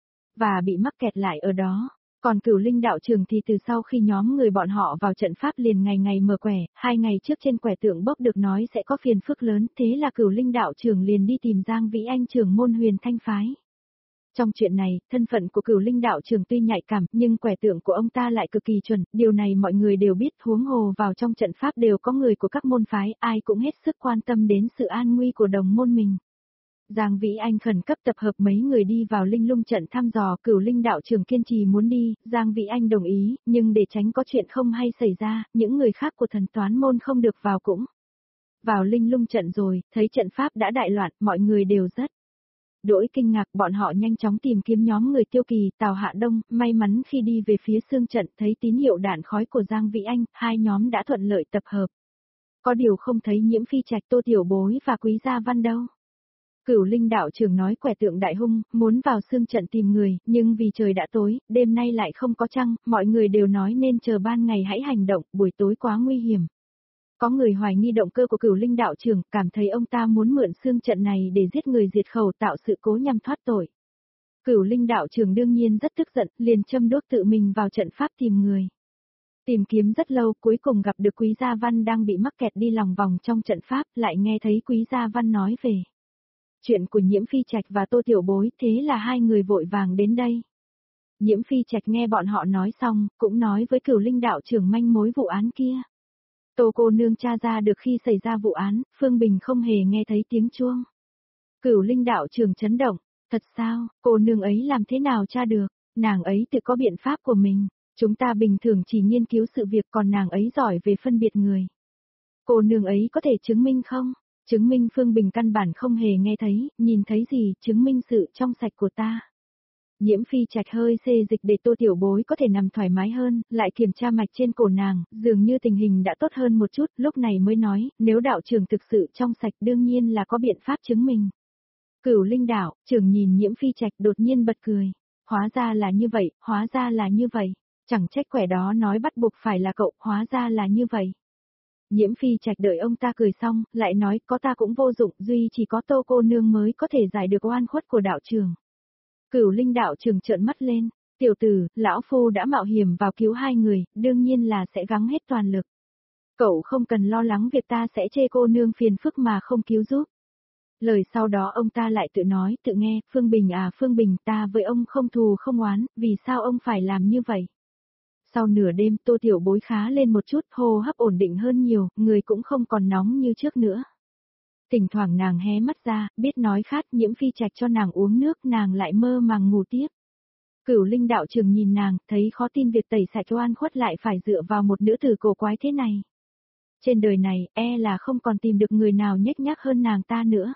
Và bị mắc kẹt lại ở đó. Còn Cửu Linh đạo trưởng thì từ sau khi nhóm người bọn họ vào trận pháp liền ngày ngày mở quẻ, 2 ngày trước trên quẻ tượng bốc được nói sẽ có phiền phức lớn, thế là Cửu Linh đạo trưởng liền đi tìm Giang Vĩ Anh trưởng môn Huyền Thanh phái. Trong chuyện này, thân phận của Cửu Linh đạo trưởng tuy nhạy cảm, nhưng quẻ tượng của ông ta lại cực kỳ chuẩn, điều này mọi người đều biết, huống hồ vào trong trận pháp đều có người của các môn phái, ai cũng hết sức quan tâm đến sự an nguy của đồng môn mình. Giang Vĩ Anh khẩn cấp tập hợp mấy người đi vào Linh Lung trận thăm dò, Cửu Linh đạo trưởng kiên trì muốn đi, Giang Vĩ Anh đồng ý, nhưng để tránh có chuyện không hay xảy ra, những người khác của thần toán môn không được vào cũng. Vào Linh Lung trận rồi, thấy trận pháp đã đại loạn, mọi người đều rất đỗi kinh ngạc, bọn họ nhanh chóng tìm kiếm nhóm người Tiêu Kỳ, Tào Hạ Đông, may mắn khi đi về phía xương trận thấy tín hiệu đạn khói của Giang Vĩ Anh, hai nhóm đã thuận lợi tập hợp. Có điều không thấy Nhiễm Phi Trạch, Tô Tiểu Bối và Quý Gia Văn đâu. Cửu Linh đạo trưởng nói quẻ tượng đại hung, muốn vào xương trận tìm người, nhưng vì trời đã tối, đêm nay lại không có trăng, mọi người đều nói nên chờ ban ngày hãy hành động, buổi tối quá nguy hiểm. Có người hoài nghi động cơ của Cửu Linh đạo trưởng, cảm thấy ông ta muốn mượn xương trận này để giết người diệt khẩu, tạo sự cố nhằm thoát tội. Cửu Linh đạo trưởng đương nhiên rất tức giận, liền châm đốt tự mình vào trận pháp tìm người. Tìm kiếm rất lâu, cuối cùng gặp được Quý Gia Văn đang bị mắc kẹt đi lòng vòng trong trận pháp, lại nghe thấy Quý Gia Văn nói về chuyện của Nhiễm Phi Trạch và Tô Tiểu Bối, thế là hai người vội vàng đến đây. Nhiễm Phi Trạch nghe bọn họ nói xong, cũng nói với Cửu Linh đạo trưởng manh mối vụ án kia. Tô cô nương tra ra được khi xảy ra vụ án, Phương Bình không hề nghe thấy tiếng chuông. Cửu Linh đạo trưởng chấn động, thật sao, cô nương ấy làm thế nào tra được, nàng ấy tự có biện pháp của mình, chúng ta bình thường chỉ nghiên cứu sự việc còn nàng ấy giỏi về phân biệt người. Cô nương ấy có thể chứng minh không? Chứng minh Phương Bình căn bản không hề nghe thấy, nhìn thấy gì, chứng minh sự trong sạch của ta. Nhiễm Phi Trạch hơi xê dịch để Tô Tiểu Bối có thể nằm thoải mái hơn, lại kiểm tra mạch trên cổ nàng, dường như tình hình đã tốt hơn một chút, lúc này mới nói, nếu đạo trưởng thực sự trong sạch đương nhiên là có biện pháp chứng minh. Cửu Linh đạo, trưởng nhìn Nhiễm Phi Trạch đột nhiên bật cười, hóa ra là như vậy, hóa ra là như vậy, chẳng trách quẻ đó nói bắt buộc phải là cậu, hóa ra là như vậy. Nhiễm Phi Trạch đợi ông ta cười xong, lại nói có ta cũng vô dụng, duy chỉ có Tô cô nương mới có thể giải được oan khuất của đạo trưởng. Cửu Linh đạo trưởng trợn mắt lên, tiểu tử, lão phu đã mạo hiểm vào cứu hai người, đương nhiên là sẽ gắng hết toàn lực. Cậu không cần lo lắng việc ta sẽ chê cô nương phiền phức mà không cứu giúp. Lời sau đó ông ta lại tự nói, tự nghe, Phương Bình à Phương Bình, ta với ông không thù không oán, vì sao ông phải làm như vậy? Sau nửa đêm Tô Tiểu Bối khá lên một chút, hô hấp ổn định hơn nhiều, người cũng không còn nóng như trước nữa. Thỉnh thoảng nàng hé mắt ra, biết nói khát, Nhiễm Phi Trạch cho nàng uống nước, nàng lại mơ màng ngủ tiếp. Cửu Linh đạo trưởng nhìn nàng, thấy khó tin việc tẩy sạch oan khuất lại phải dựa vào một nữ tử cổ quái thế này. Trên đời này, e là không còn tìm được người nào nhếch nhác hơn nàng ta nữa.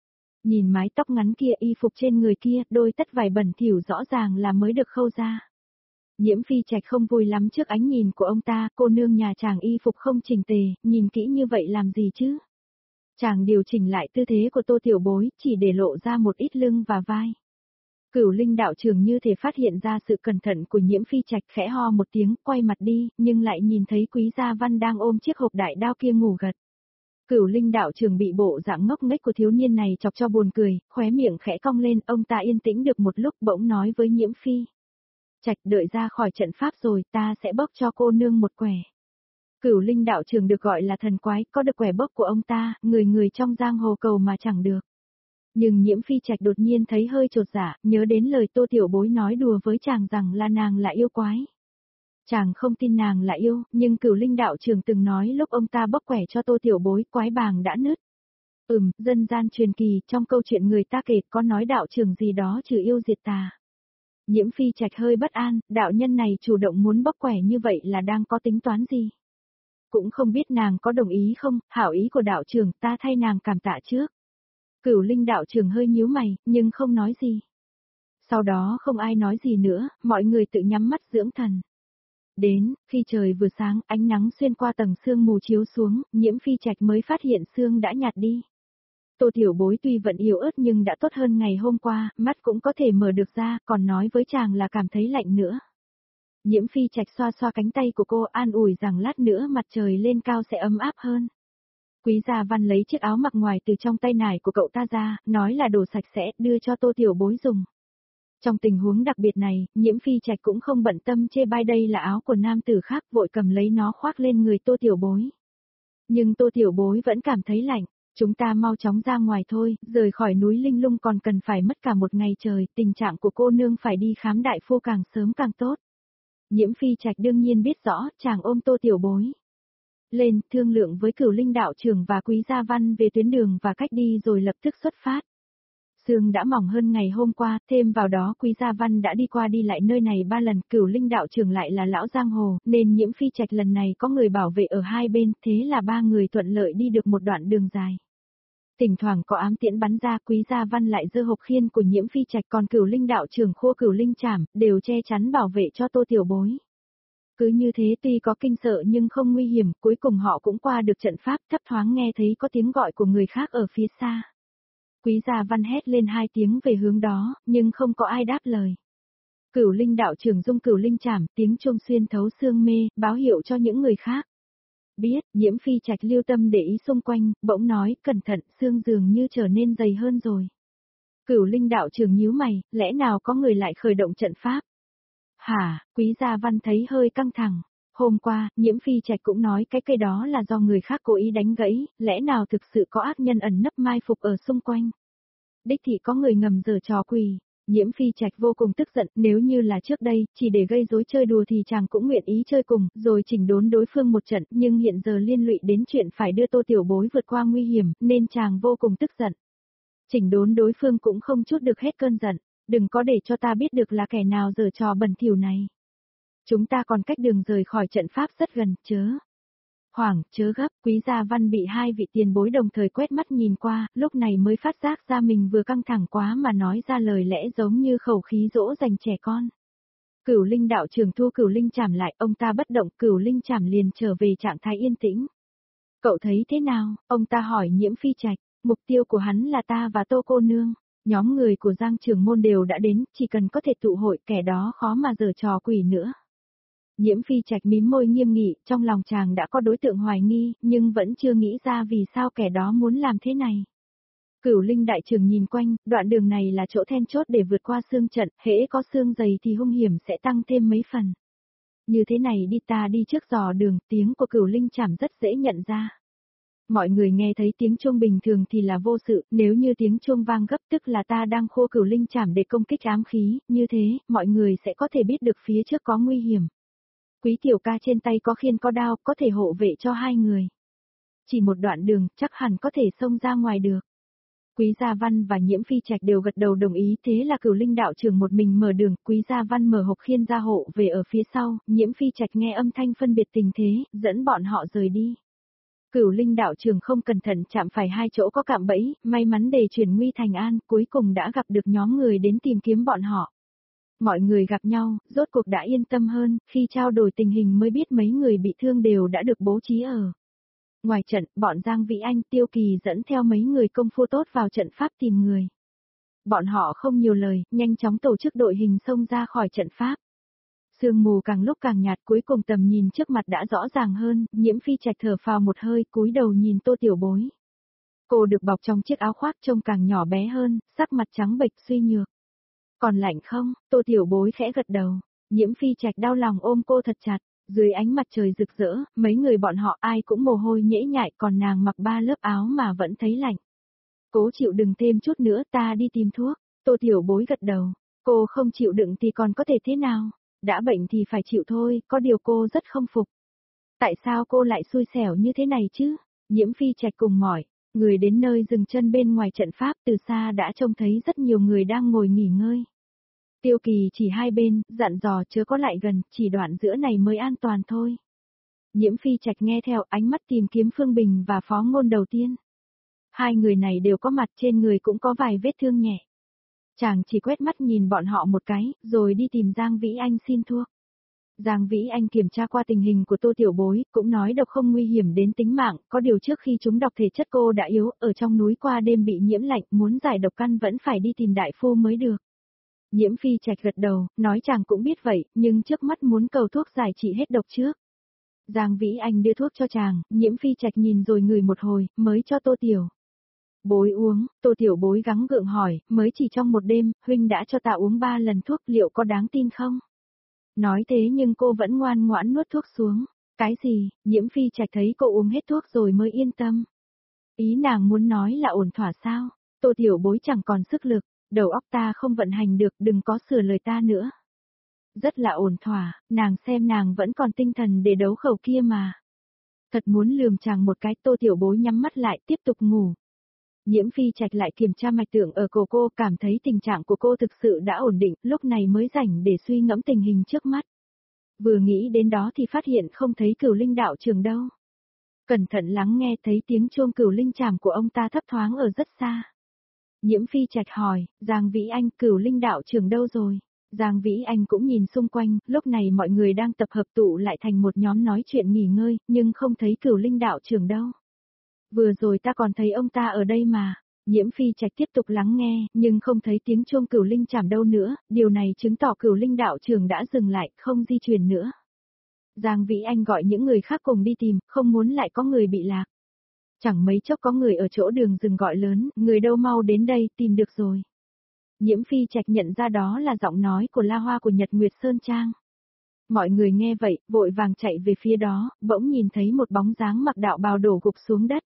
Nhìn mái tóc ngắn kia, y phục trên người kia, đôi tất vải bẩn thỉu rõ ràng là mới được khâu ra. Nhiễm Phi Trạch không vui lắm trước ánh nhìn của ông ta, cô nương nhà chàng y phục không chỉnh tề, nhìn kỹ như vậy làm gì chứ? Chàng điều chỉnh lại tư thế của Tô Tiểu Bối, chỉ để lộ ra một ít lưng và vai. Cửu Linh đạo trưởng như thể phát hiện ra sự cẩn thận của Nhiễm Phi Trạch, khẽ ho một tiếng, quay mặt đi, nhưng lại nhìn thấy Quý Gia Văn đang ôm chiếc hộp đại đao kia ngủ gật. Cửu Linh đạo trưởng bị bộ dạng ngốc nghếch của thiếu niên này chọc cho buồn cười, khóe miệng khẽ cong lên, ông ta yên tĩnh được một lúc bỗng nói với Nhiễm Phi Trạch, đợi ra khỏi trận pháp rồi, ta sẽ bốc cho cô nương một quẻ. Cửu Linh đạo trưởng được gọi là thần quái, có được quẻ bốc của ông ta, người người trong giang hồ cầu mà chẳng được. Nhưng Nhiễm Phi Trạch đột nhiên thấy hơi chột dạ, nhớ đến lời Tô Tiểu Bối nói đùa với chàng rằng là nàng là yêu quái. Chàng không tin nàng là yêu, nhưng Cửu Linh đạo trưởng từng nói lúc ông ta bốc quẻ cho Tô Tiểu Bối, quái bàng đã nứt. Dân gian truyền kỳ, trong câu chuyện người ta kể có nói đạo trưởng gì đó trừ yêu diệt tà. Nhiễm Phi Trạch hơi bất an, đạo nhân này chủ động muốn bốc quẻ như vậy là đang có tính toán gì? Cũng không biết nàng có đồng ý không, hảo ý của đạo trưởng, ta thay nàng cảm tạ trước. Cửu Linh đạo trưởng hơi nhíu mày, nhưng không nói gì. Sau đó không ai nói gì nữa, mọi người tự nhắm mắt dưỡng thần. Đến, khi trời vừa sáng, ánh nắng xuyên qua tầng sương mù chiếu xuống, Nhiễm Phi Trạch mới phát hiện sương đã nhạt đi. Tô Tiểu Bối tuy vẫn yếu ớt nhưng đã tốt hơn ngày hôm qua, mắt cũng có thể mở được ra, còn nói với chàng là cảm thấy lạnh nữa. Nhiễm Phi Trạch xoa xoa cánh tay của cô, an ủi rằng lát nữa mặt trời lên cao sẽ ấm áp hơn. Quý Gia Văn lấy chiếc áo mặc ngoài từ trong tay nải của cậu ta ra, nói là đồ sạch sẽ, đưa cho Tô Tiểu Bối dùng. Trong tình huống đặc biệt này, Nhiễm Phi Trạch cũng không bận tâm chê bai đây là áo của nam tử khác, vội cầm lấy nó khoác lên người Tô Tiểu Bối. Nhưng Tô Tiểu Bối vẫn cảm thấy lạnh, chúng ta mau chóng ra ngoài thôi, rời khỏi núi Linh Lung còn cần phải mất cả một ngày trời, tình trạng của cô nương phải đi khám đại phu càng sớm càng tốt. Nhiễm Phi Trạch đương nhiên biết rõ, chàng ôm Tô Tiểu Bối lên, thương lượng với Cửu Linh đạo trưởng và Quý Gia Văn về tuyến đường và cách đi rồi lập tức xuất phát. Sương đã mỏng hơn ngày hôm qua, thêm vào đó Quý Gia Văn đã đi qua đi lại nơi này 3 lần, Cửu Linh đạo trưởng lại là lão giang hồ, nên Nhiễm Phi Trạch lần này có người bảo vệ ở hai bên, thế là 3 người thuận lợi đi được một đoạn đường dài. Thỉnh thoảng có ám tiễn bắn ra, Quý Gia Văn lại giơ hộp khiên của Nhiễm Phi Trạch, còn Cửu Linh đạo trưởng khô Cửu Linh chảm, đều che chắn bảo vệ cho Tô Tiểu Bối. Cứ như thế tuy có kinh sợ nhưng không nguy hiểm, cuối cùng họ cũng qua được trận pháp, thấp thoáng nghe thấy có tiếng gọi của người khác ở phía xa. Quý Gia Văn hét lên 2 tiếng về hướng đó, nhưng không có ai đáp lời. Cửu Linh đạo trưởng dung Cửu Linh chảm, tiếng chuông xuyên thấu xương mê, báo hiệu cho những người khác. Biết, Nhiễm Phi Trạch lưu tâm để ý xung quanh, bỗng nói, cẩn thận, xương dường như trở nên dày hơn rồi. Cửu Linh đạo trưởng nhíu mày, lẽ nào có người lại khởi động trận pháp? Hả, Quý Gia Văn thấy hơi căng thẳng. Hôm qua, Nhiễm Phi Trạch cũng nói cái cây đó là do người khác cố ý đánh gãy, lẽ nào thực sự có ác nhân ẩn nấp mai phục ở xung quanh? Đích thị có người ngầm giở trò quỷ. Nhiễm Phi Trạch vô cùng tức giận, nếu như là trước đây, chỉ để gây rối chơi đùa thì chàng cũng nguyện ý chơi cùng, rồi chỉnh đốn đối phương một trận, nhưng hiện giờ liên lụy đến chuyện phải đưa Tô Tiểu Bối vượt qua nguy hiểm, nên chàng vô cùng tức giận. Chỉnh đốn đối phương cũng không chút được hết cơn giận, đừng có để cho ta biết được là kẻ nào giở trò bẩn thỉu này. Chúng ta còn cách đường rời khỏi trận pháp rất gần, chớ hoảng, chớ gấp, Quý Gia Văn bị 2 vị tiền bối đồng thời quét mắt nhìn qua, lúc này mới phát giác ra mình vừa căng thẳng quá mà nói ra lời lẽ giống như khẩu khí dỗ dành trẻ con. Cửu Linh đạo trưởng thu Cửu Linh chảm lại, ông ta bất động, Cửu Linh chảm liền trở về trạng thái yên tĩnh. Cậu thấy thế nào? Ông ta hỏi Nhiễm Phi Trạch, mục tiêu của hắn là ta và Tô cô nương. Nhóm người của Giang trưởng môn đều đã đến, chỉ cần có thể tụ hội, kẻ đó khó mà giở trò quỷ nữa. Nhiễm Phi Trạch mím môi nghiêm nghị, trong lòng chàng đã có đối tượng hoài nghi, nhưng vẫn chưa nghĩ ra vì sao kẻ đó muốn làm thế này. Cửu Linh đại trưởng nhìn quanh, đoạn đường này là chỗ then chốt để vượt qua xương trận, hễ có xương dày thì hung hiểm sẽ tăng thêm mấy phần. Như thế này đi, ta đi trước dò đường, tiếng của Cửu Linh chảm rất dễ nhận ra. Mọi người nghe thấy tiếng chuông bình thường thì là vô sự, nếu như tiếng chuông vang gấp tức là ta đang khô Cửu Linh chảm để công kích ám khí, như thế, mọi người sẽ có thể biết được phía trước có nguy hiểm. Quý tiểu ca trên tay có khiên có đao, có thể hộ vệ cho 2 người. Chỉ một đoạn đường, chắc hẳn có thể xông ra ngoài được. Quý Gia Văn và Nhiễm Phi Trạch đều gật đầu đồng ý, thế là Cửu Linh đạo trưởng một mình mở đường, Quý Gia Văn mở hộp khiên ra hộ về ở phía sau, Nhiễm Phi Trạch nghe âm thanh phân biệt tình thế, dẫn bọn họ rời đi. Cửu Linh đạo trưởng không cẩn thận chạm phải 2 chỗ có cạm bẫy, may mắn để chuyển nguy thành an, cuối cùng đã gặp được nhóm người đến tìm kiếm bọn họ. Mọi người gặp nhau, rốt cuộc đã yên tâm hơn, khi trao đổi tình hình mới biết mấy người bị thương đều đã được bố trí ở. Ngoài trận, bọn Giang Vĩ Anh, Tiêu Kỳ dẫn theo mấy người công phu tốt vào trận pháp tìm người. Bọn họ không nhiều lời, nhanh chóng tổ chức đội hình xông ra khỏi trận pháp. Sương mù càng lúc càng nhạt, cuối cùng tầm nhìn trước mặt đã rõ ràng hơn, Nhiễm Phi Trạch thở phào một hơi, cúi đầu nhìn Tô Tiểu Bối. Cô được bọc trong chiếc áo khoác trông càng nhỏ bé hơn, sắc mặt trắng bệch suy nhược. Còn lạnh không? Tô Tiểu Bối khẽ gật đầu. Nhiễm Phi Trạch đau lòng ôm cô thật chặt. Dưới ánh mặt trời rực rỡ, mấy người bọn họ ai cũng mồ hôi nhễ nhại, còn nàng mặc 3 lớp áo mà vẫn thấy lạnh. Cố chịu đựng thêm chút nữa, ta đi tìm thuốc. Tô Tiểu Bối gật đầu. Cô không chịu đựng thì còn có thể thế nào? Đã bệnh thì phải chịu thôi, có điều cô rất không phục. Tại sao cô lại xui xẻo như thế này chứ? Nhiễm Phi Trạch cùng mỏi. Người đến nơi dừng chân bên ngoài trận pháp, từ xa đã trông thấy rất nhiều người đang ngồi nghỉ ngơi. Tiêu Kỳ chỉ hai bên, dặn dò chớ có lại gần, chỉ đoạn giữa này mới an toàn thôi. Nhiễm Phi Trạch nghe theo, ánh mắt tìm kiếm Phương Bình và Phó Ngôn đầu tiên. 2 người này đều có mặt, trên người cũng có vài vết thương nhẹ. Chàng chỉ quét mắt nhìn bọn họ một cái, rồi đi tìm Giang Vĩ Anh xin thuốc. Giang Vĩ Anh kiểm tra qua tình hình của Tô Tiểu Bối, cũng nói độc không nguy hiểm đến tính mạng, có điều trước khi chúng độc thể chất cô đã yếu, ở trong núi qua đêm bị nhiễm lạnh, muốn giải độc căn vẫn phải đi tìm đại phu mới được. Nhiễm Phi Trạch gật đầu, nói chàng cũng biết vậy, nhưng trước mắt muốn cầu thuốc giải trị hết độc trước. Giang Vĩ Anh đưa thuốc cho chàng, Nhiễm Phi Trạch nhìn rồi ngửi một hồi, mới cho Tô Tiểu Bối uống. Tô Tiểu Bối gắng gượng hỏi, mới chỉ trong một đêm, huynh đã cho ta uống 3 lần thuốc, liệu có đáng tin không? Nói thế nhưng cô vẫn ngoan ngoãn nuốt thuốc xuống. Cái gì? Nhiễm Phi Trạch thấy cô uống hết thuốc rồi mới yên tâm. Ý nàng muốn nói là ổn thỏa sao? Tô Tiểu Bối chẳng còn sức lực, đầu óc ta không vận hành được, đừng có sửa lời ta nữa. Rất là ổn thỏa, nàng xem nàng vẫn còn tinh thần để đấu khẩu kia mà. Thật muốn lườm chàng một cái. Tô Tiểu Bối nhắm mắt lại tiếp tục ngủ. Nhiễm Phi Trạch lại kiểm tra mạch tượng ở cổ cô, cảm thấy tình trạng của cô thực sự đã ổn định, lúc này mới rảnh để suy ngẫm tình hình trước mắt. Vừa nghĩ đến đó thì phát hiện không thấy Cửu Linh đạo trưởng đâu. Cẩn thận lắng nghe thấy tiếng chuông Cửu Linh trảm của ông ta thấp thoáng ở rất xa. Nhiễm Phi Trạch hỏi, Giang Vĩ Anh, Cửu Linh đạo trưởng đâu rồi? Giang Vĩ Anh cũng nhìn xung quanh, lúc này mọi người đang tập hợp tụ lại thành một nhóm nói chuyện nghỉ ngơi, nhưng không thấy Cửu Linh đạo trưởng đâu. Vừa rồi ta còn thấy ông ta ở đây mà. Nhiễm Phi Trạch tiếp tục lắng nghe, nhưng không thấy tiếng chuông Cửu Linh trảm đâu nữa, điều này chứng tỏ Cửu Linh đạo trưởng đã dừng lại, không di chuyển nữa. Giang Vĩ Anh gọi những người khác cùng đi tìm, không muốn lại có người bị lạc. Chẳng mấy chốc có người ở chỗ đường rừng gọi lớn, người đâu mau đến đây, tìm được rồi. Nhiễm Phi Trạch nhận ra đó là giọng nói của La Hoa của Nhật Nguyệt Sơn Trang. Mọi người nghe vậy, vội vàng chạy về phía đó, bỗng nhìn thấy một bóng dáng mặc đạo bào đổ gục xuống đất.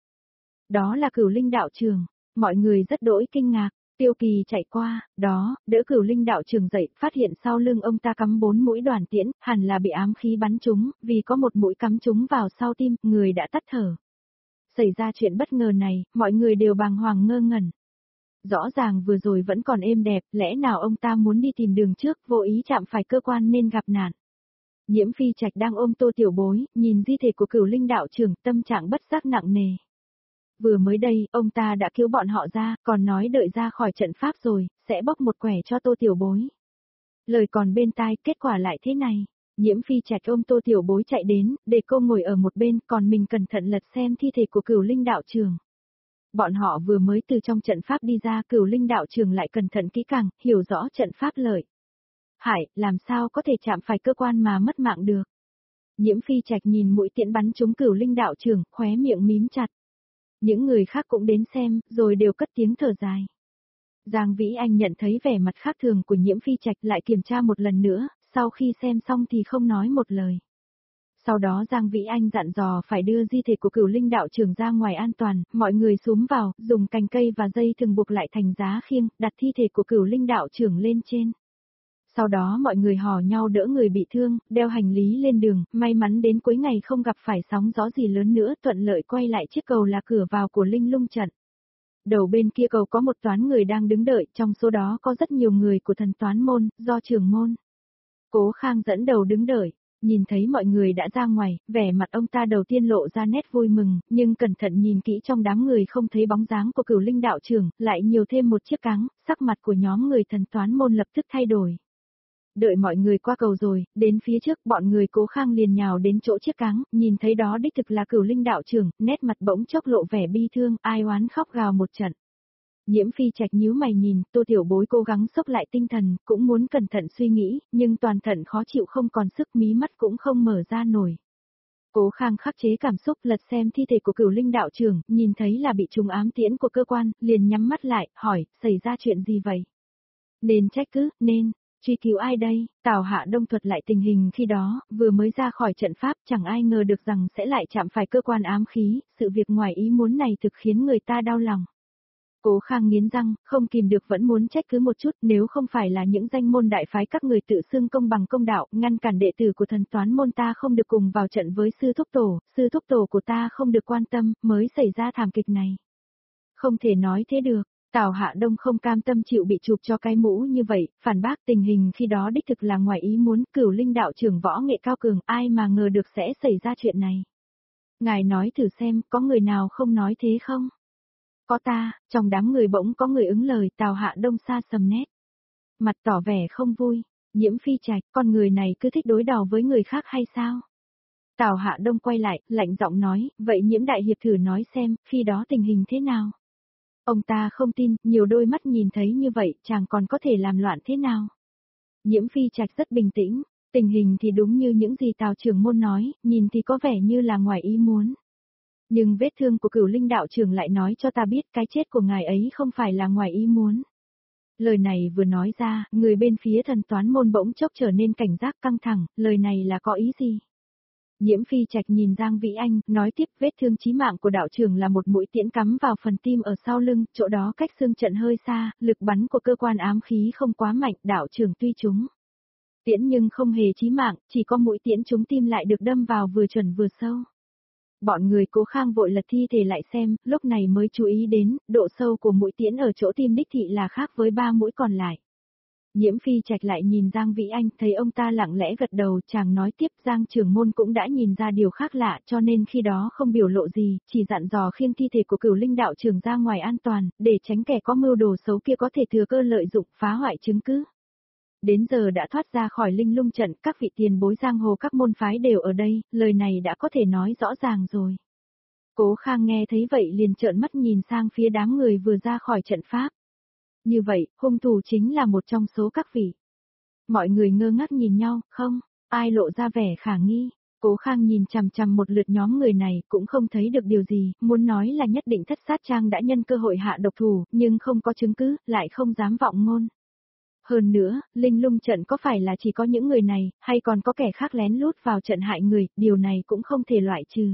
Đó là Cửu Linh đạo trưởng. Mọi người rất đỗi kinh ngạc. Tiêu Kỳ chạy qua, đó, đỡ Cửu Linh đạo trưởng dậy, phát hiện sau lưng ông ta cắm 4 mũi đoàn tiễn, hẳn là bị ám khí bắn trúng, vì có một mũi cắm trúng vào sau tim, người đã tắt thở. Xảy ra chuyện bất ngờ này, mọi người đều bàng hoàng ngơ ngẩn. Rõ ràng vừa rồi vẫn còn êm đẹp, lẽ nào ông ta muốn đi tìm đường trước, vô ý chạm phải cơ quan nên gặp nạn. Nhiễm Phi Trạch đang ôm Tô Tiểu Bối, nhìn di thể của Cửu Linh đạo trưởng, tâm trạng bất giác nặng nề. Vừa mới đây, ông ta đã cứu bọn họ ra, còn nói đợi ra khỏi trận pháp rồi, sẽ bóc một quẻ cho Tô Tiểu Bối. Lời còn bên tai, kết quả lại thế này. Nhiễm Phi Trạch ôm Tô Tiểu Bối chạy đến, để cô ngồi ở một bên, còn mình cẩn thận lật xem thi thể của Cửu Linh đạo trưởng. Bọn họ vừa mới từ trong trận pháp đi ra, Cửu Linh đạo trưởng lại cẩn thận kỹ càng, hiểu rõ trận pháp lợi hại, làm sao có thể chạm phải cơ quan mà mất mạng được. Nhiễm Phi Trạch nhìn mũi tiễn bắn trúng Cửu Linh đạo trưởng, khóe miệng mím chặt. Những người khác cũng đến xem, rồi đều cất tiếng thở dài. Giang Vĩ Anh nhận thấy vẻ mặt khác thường của Nhiễm Phi Trạch, lại kiểm tra một lần nữa, sau khi xem xong thì không nói một lời. Sau đó Giang Vĩ Anh dặn dò phải đưa di thể của Cửu Linh đạo trưởng ra ngoài an toàn, mọi người xúm vào, dùng cành cây và dây thừng buộc lại thành giá khiêng, đặt thi thể của Cửu Linh đạo trưởng lên trên. Sau đó mọi người hò nhau đỡ người bị thương, đeo hành lý lên đường, may mắn đến cuối ngày không gặp phải sóng gió gì lớn nữa, thuận lợi quay lại chiếc cầu là cửa vào của Linh Lung trận. Đầu bên kia cầu có một toán người đang đứng đợi, trong số đó có rất nhiều người của thần toán môn, do trưởng môn Cố Khang dẫn đầu đứng đợi. Nhìn thấy mọi người đã ra ngoài, vẻ mặt ông ta đầu tiên lộ ra nét vui mừng, nhưng cẩn thận nhìn kỹ trong đám người không thấy bóng dáng của Cửu Linh đạo trưởng, lại nhiều thêm một chiếc cáng, sắc mặt của nhóm người thần toán môn lập tức thay đổi. Đợi mọi người qua cầu rồi, đến phía trước, bọn người Cố Khang liền nhào đến chỗ chiếc cáng, nhìn thấy đó đích thực là Cửu Linh đạo trưởng, nét mặt bỗng chốc lộ vẻ bi thương, ai oán khóc gào một trận. Nhiễm Phi Trạch nhíu mày nhìn, Tô Tiểu Bối cố gắng xốc lại tinh thần, cũng muốn cẩn thận suy nghĩ, nhưng toàn thận khó chịu không còn sức, mí mắt cũng không mở ra nổi. Cố Khang khắc chế cảm xúc, lật xem thi thể của Cửu Linh đạo trưởng, nhìn thấy là bị trúng ám tiễn của cơ quan, liền nhắm mắt lại, hỏi, xảy ra chuyện gì vậy? Nên trách cứ, nên truy cứu ai đây? Tào Hạ Đông thuật lại tình hình khi đó, vừa mới ra khỏi trận pháp, chẳng ai ngờ được rằng sẽ lại chạm phải cơ quan ám khí, sự việc ngoài ý muốn này thực khiến người ta đau lòng. Cố Khang nghiến răng, không kìm được vẫn muốn trách cứ một chút, nếu không phải là những danh môn đại phái các người tự xưng công bằng công đạo, ngăn cản đệ tử của thần toán môn ta không được cùng vào trận với sư thúc tổ của ta không được quan tâm, mới xảy ra thảm kịch này. Không thể nói thế được. Tào Hạ Đông không cam tâm chịu bị chụp cho cái mũ như vậy, phản bác tình hình khi đó đích thực là ngoài ý muốn, Cửu Linh đạo trưởng võ nghệ cao cường, ai mà ngờ được sẽ xảy ra chuyện này. Ngài nói thử xem, có người nào không nói thế không? Có ta, trong đám người bỗng có người ứng lời, Tào Hạ Đông xa sầm nét. Mặt tỏ vẻ không vui. Nhiễm Phi Trạch, con người này cứ thích đối đầu với người khác hay sao? Tào Hạ Đông quay lại, lạnh giọng nói, vậy Nhiễm Đại Hiệp thử nói xem, khi đó tình hình thế nào? Ông ta không tin, nhiều đôi mắt nhìn thấy như vậy, chàng còn có thể làm loạn thế nào? Nhiễm Phi Trạch rất bình tĩnh, tình hình thì đúng như những gì Tào trưởng môn nói, nhìn thì có vẻ như là ngoài ý muốn. Nhưng vết thương của Cửu Linh đạo trưởng lại nói cho ta biết cái chết của ngài ấy không phải là ngoài ý muốn. Lời này vừa nói ra, người bên phía thần toán môn bỗng chốc trở nên cảnh giác căng thẳng, lời này là có ý gì? Nhiễm Phi Trạch nhìn Giang Vĩ Anh, nói tiếp vết thương chí mạng của đạo trưởng là một mũi tiễn cắm vào phần tim ở sau lưng, chỗ đó cách xương trận hơi xa, lực bắn của cơ quan ám khí không quá mạnh, đạo trưởng tuy trúng tiễn nhưng không hề chí mạng, chỉ có mũi tiễn trúng tim lại được đâm vào vừa chuẩn vừa sâu. Bọn người Cố Khang vội lật thi thể lại xem, lúc này mới chú ý đến, độ sâu của mũi tiễn ở chỗ tim đích thị là khác với 3 mũi còn lại. Nhiễm Phi Trạch lại nhìn Giang Vĩ Anh, thấy ông ta lặng lẽ gật đầu, chàng nói tiếp Giang trưởng môn cũng đã nhìn ra điều khác lạ cho nên khi đó không biểu lộ gì, chỉ dặn dò khiêng thi thể của Cửu Linh đạo trưởng ra ngoài an toàn, để tránh kẻ có mưu đồ xấu kia có thể thừa cơ lợi dụng phá hoại chứng cứ. Đến giờ đã thoát ra khỏi Linh Lung trận, các vị tiền bối giang hồ các môn phái đều ở đây, lời này đã có thể nói rõ ràng rồi. Cố Khang nghe thấy vậy liền trợn mắt nhìn sang phía đám người vừa ra khỏi trận pháp. Như vậy, hung thủ chính là một trong số các vị. Mọi người ngơ ngác nhìn nhau, không, ai lộ ra vẻ khả nghi. Cố Khang nhìn chằm chằm một lượt nhóm người này cũng không thấy được điều gì, muốn nói là nhất định Thất Sát Trang đã nhân cơ hội hạ độc thủ, nhưng không có chứng cứ, lại không dám vọng ngôn. Hơn nữa, Linh Lung trận có phải là chỉ có những người này, hay còn có kẻ khác lén lút vào trận hại người, điều này cũng không thể loại trừ.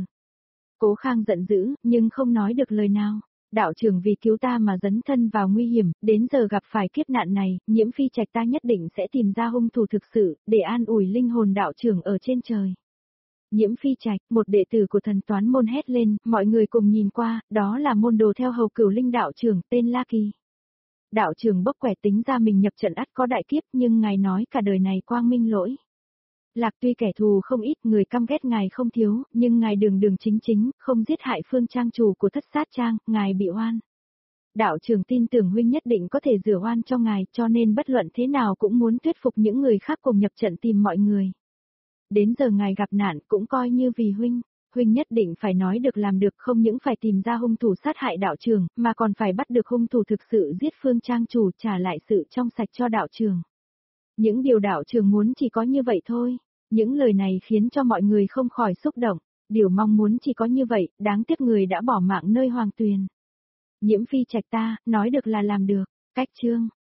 Cố Khang giận dữ, nhưng không nói được lời nào. Đạo trưởng vì cứu ta mà dấn thân vào nguy hiểm, đến giờ gặp phải kiếp nạn này, Nhiễm Phi Trạch ta nhất định sẽ tìm ra hung thủ thực sự, để an ủi linh hồn đạo trưởng ở trên trời. Nhiễm Phi Trạch, một đệ tử của thần toán môn hét lên, mọi người cùng nhìn qua, đó là môn đồ theo hầu Cửu Linh đạo trưởng, tên La Kỳ. Đạo trưởng bốc quẻ tính ra mình nhập trận ắt có đại kiếp, nhưng ngài nói cả đời này quang minh lỗi. Lạc tuy kẻ thù không ít, người căm ghét ngài không thiếu, nhưng ngài đường đường chính chính, không giết hại phương trang chủ của Thất Sát Trang, ngài bị oan. Đạo trưởng tin tưởng huynh nhất định có thể rửa oan cho ngài, cho nên bất luận thế nào cũng muốn thuyết phục những người khác cùng nhập trận tìm mọi người. Đến giờ ngài gặp nạn cũng coi như vì huynh. Huynh nhất định phải nói được làm được, không những phải tìm ra hung thủ sát hại đạo trưởng, mà còn phải bắt được hung thủ thực sự giết phương trang chủ, trả lại sự trong sạch cho đạo trưởng. Những điều đạo trưởng muốn chỉ có như vậy thôi. Những lời này khiến cho mọi người không khỏi xúc động. Điều mong muốn chỉ có như vậy, đáng tiếc người đã bỏ mạng nơi hoàng tuyền. Nhiễm Phi Trạch ta, nói được là làm được. Cách chương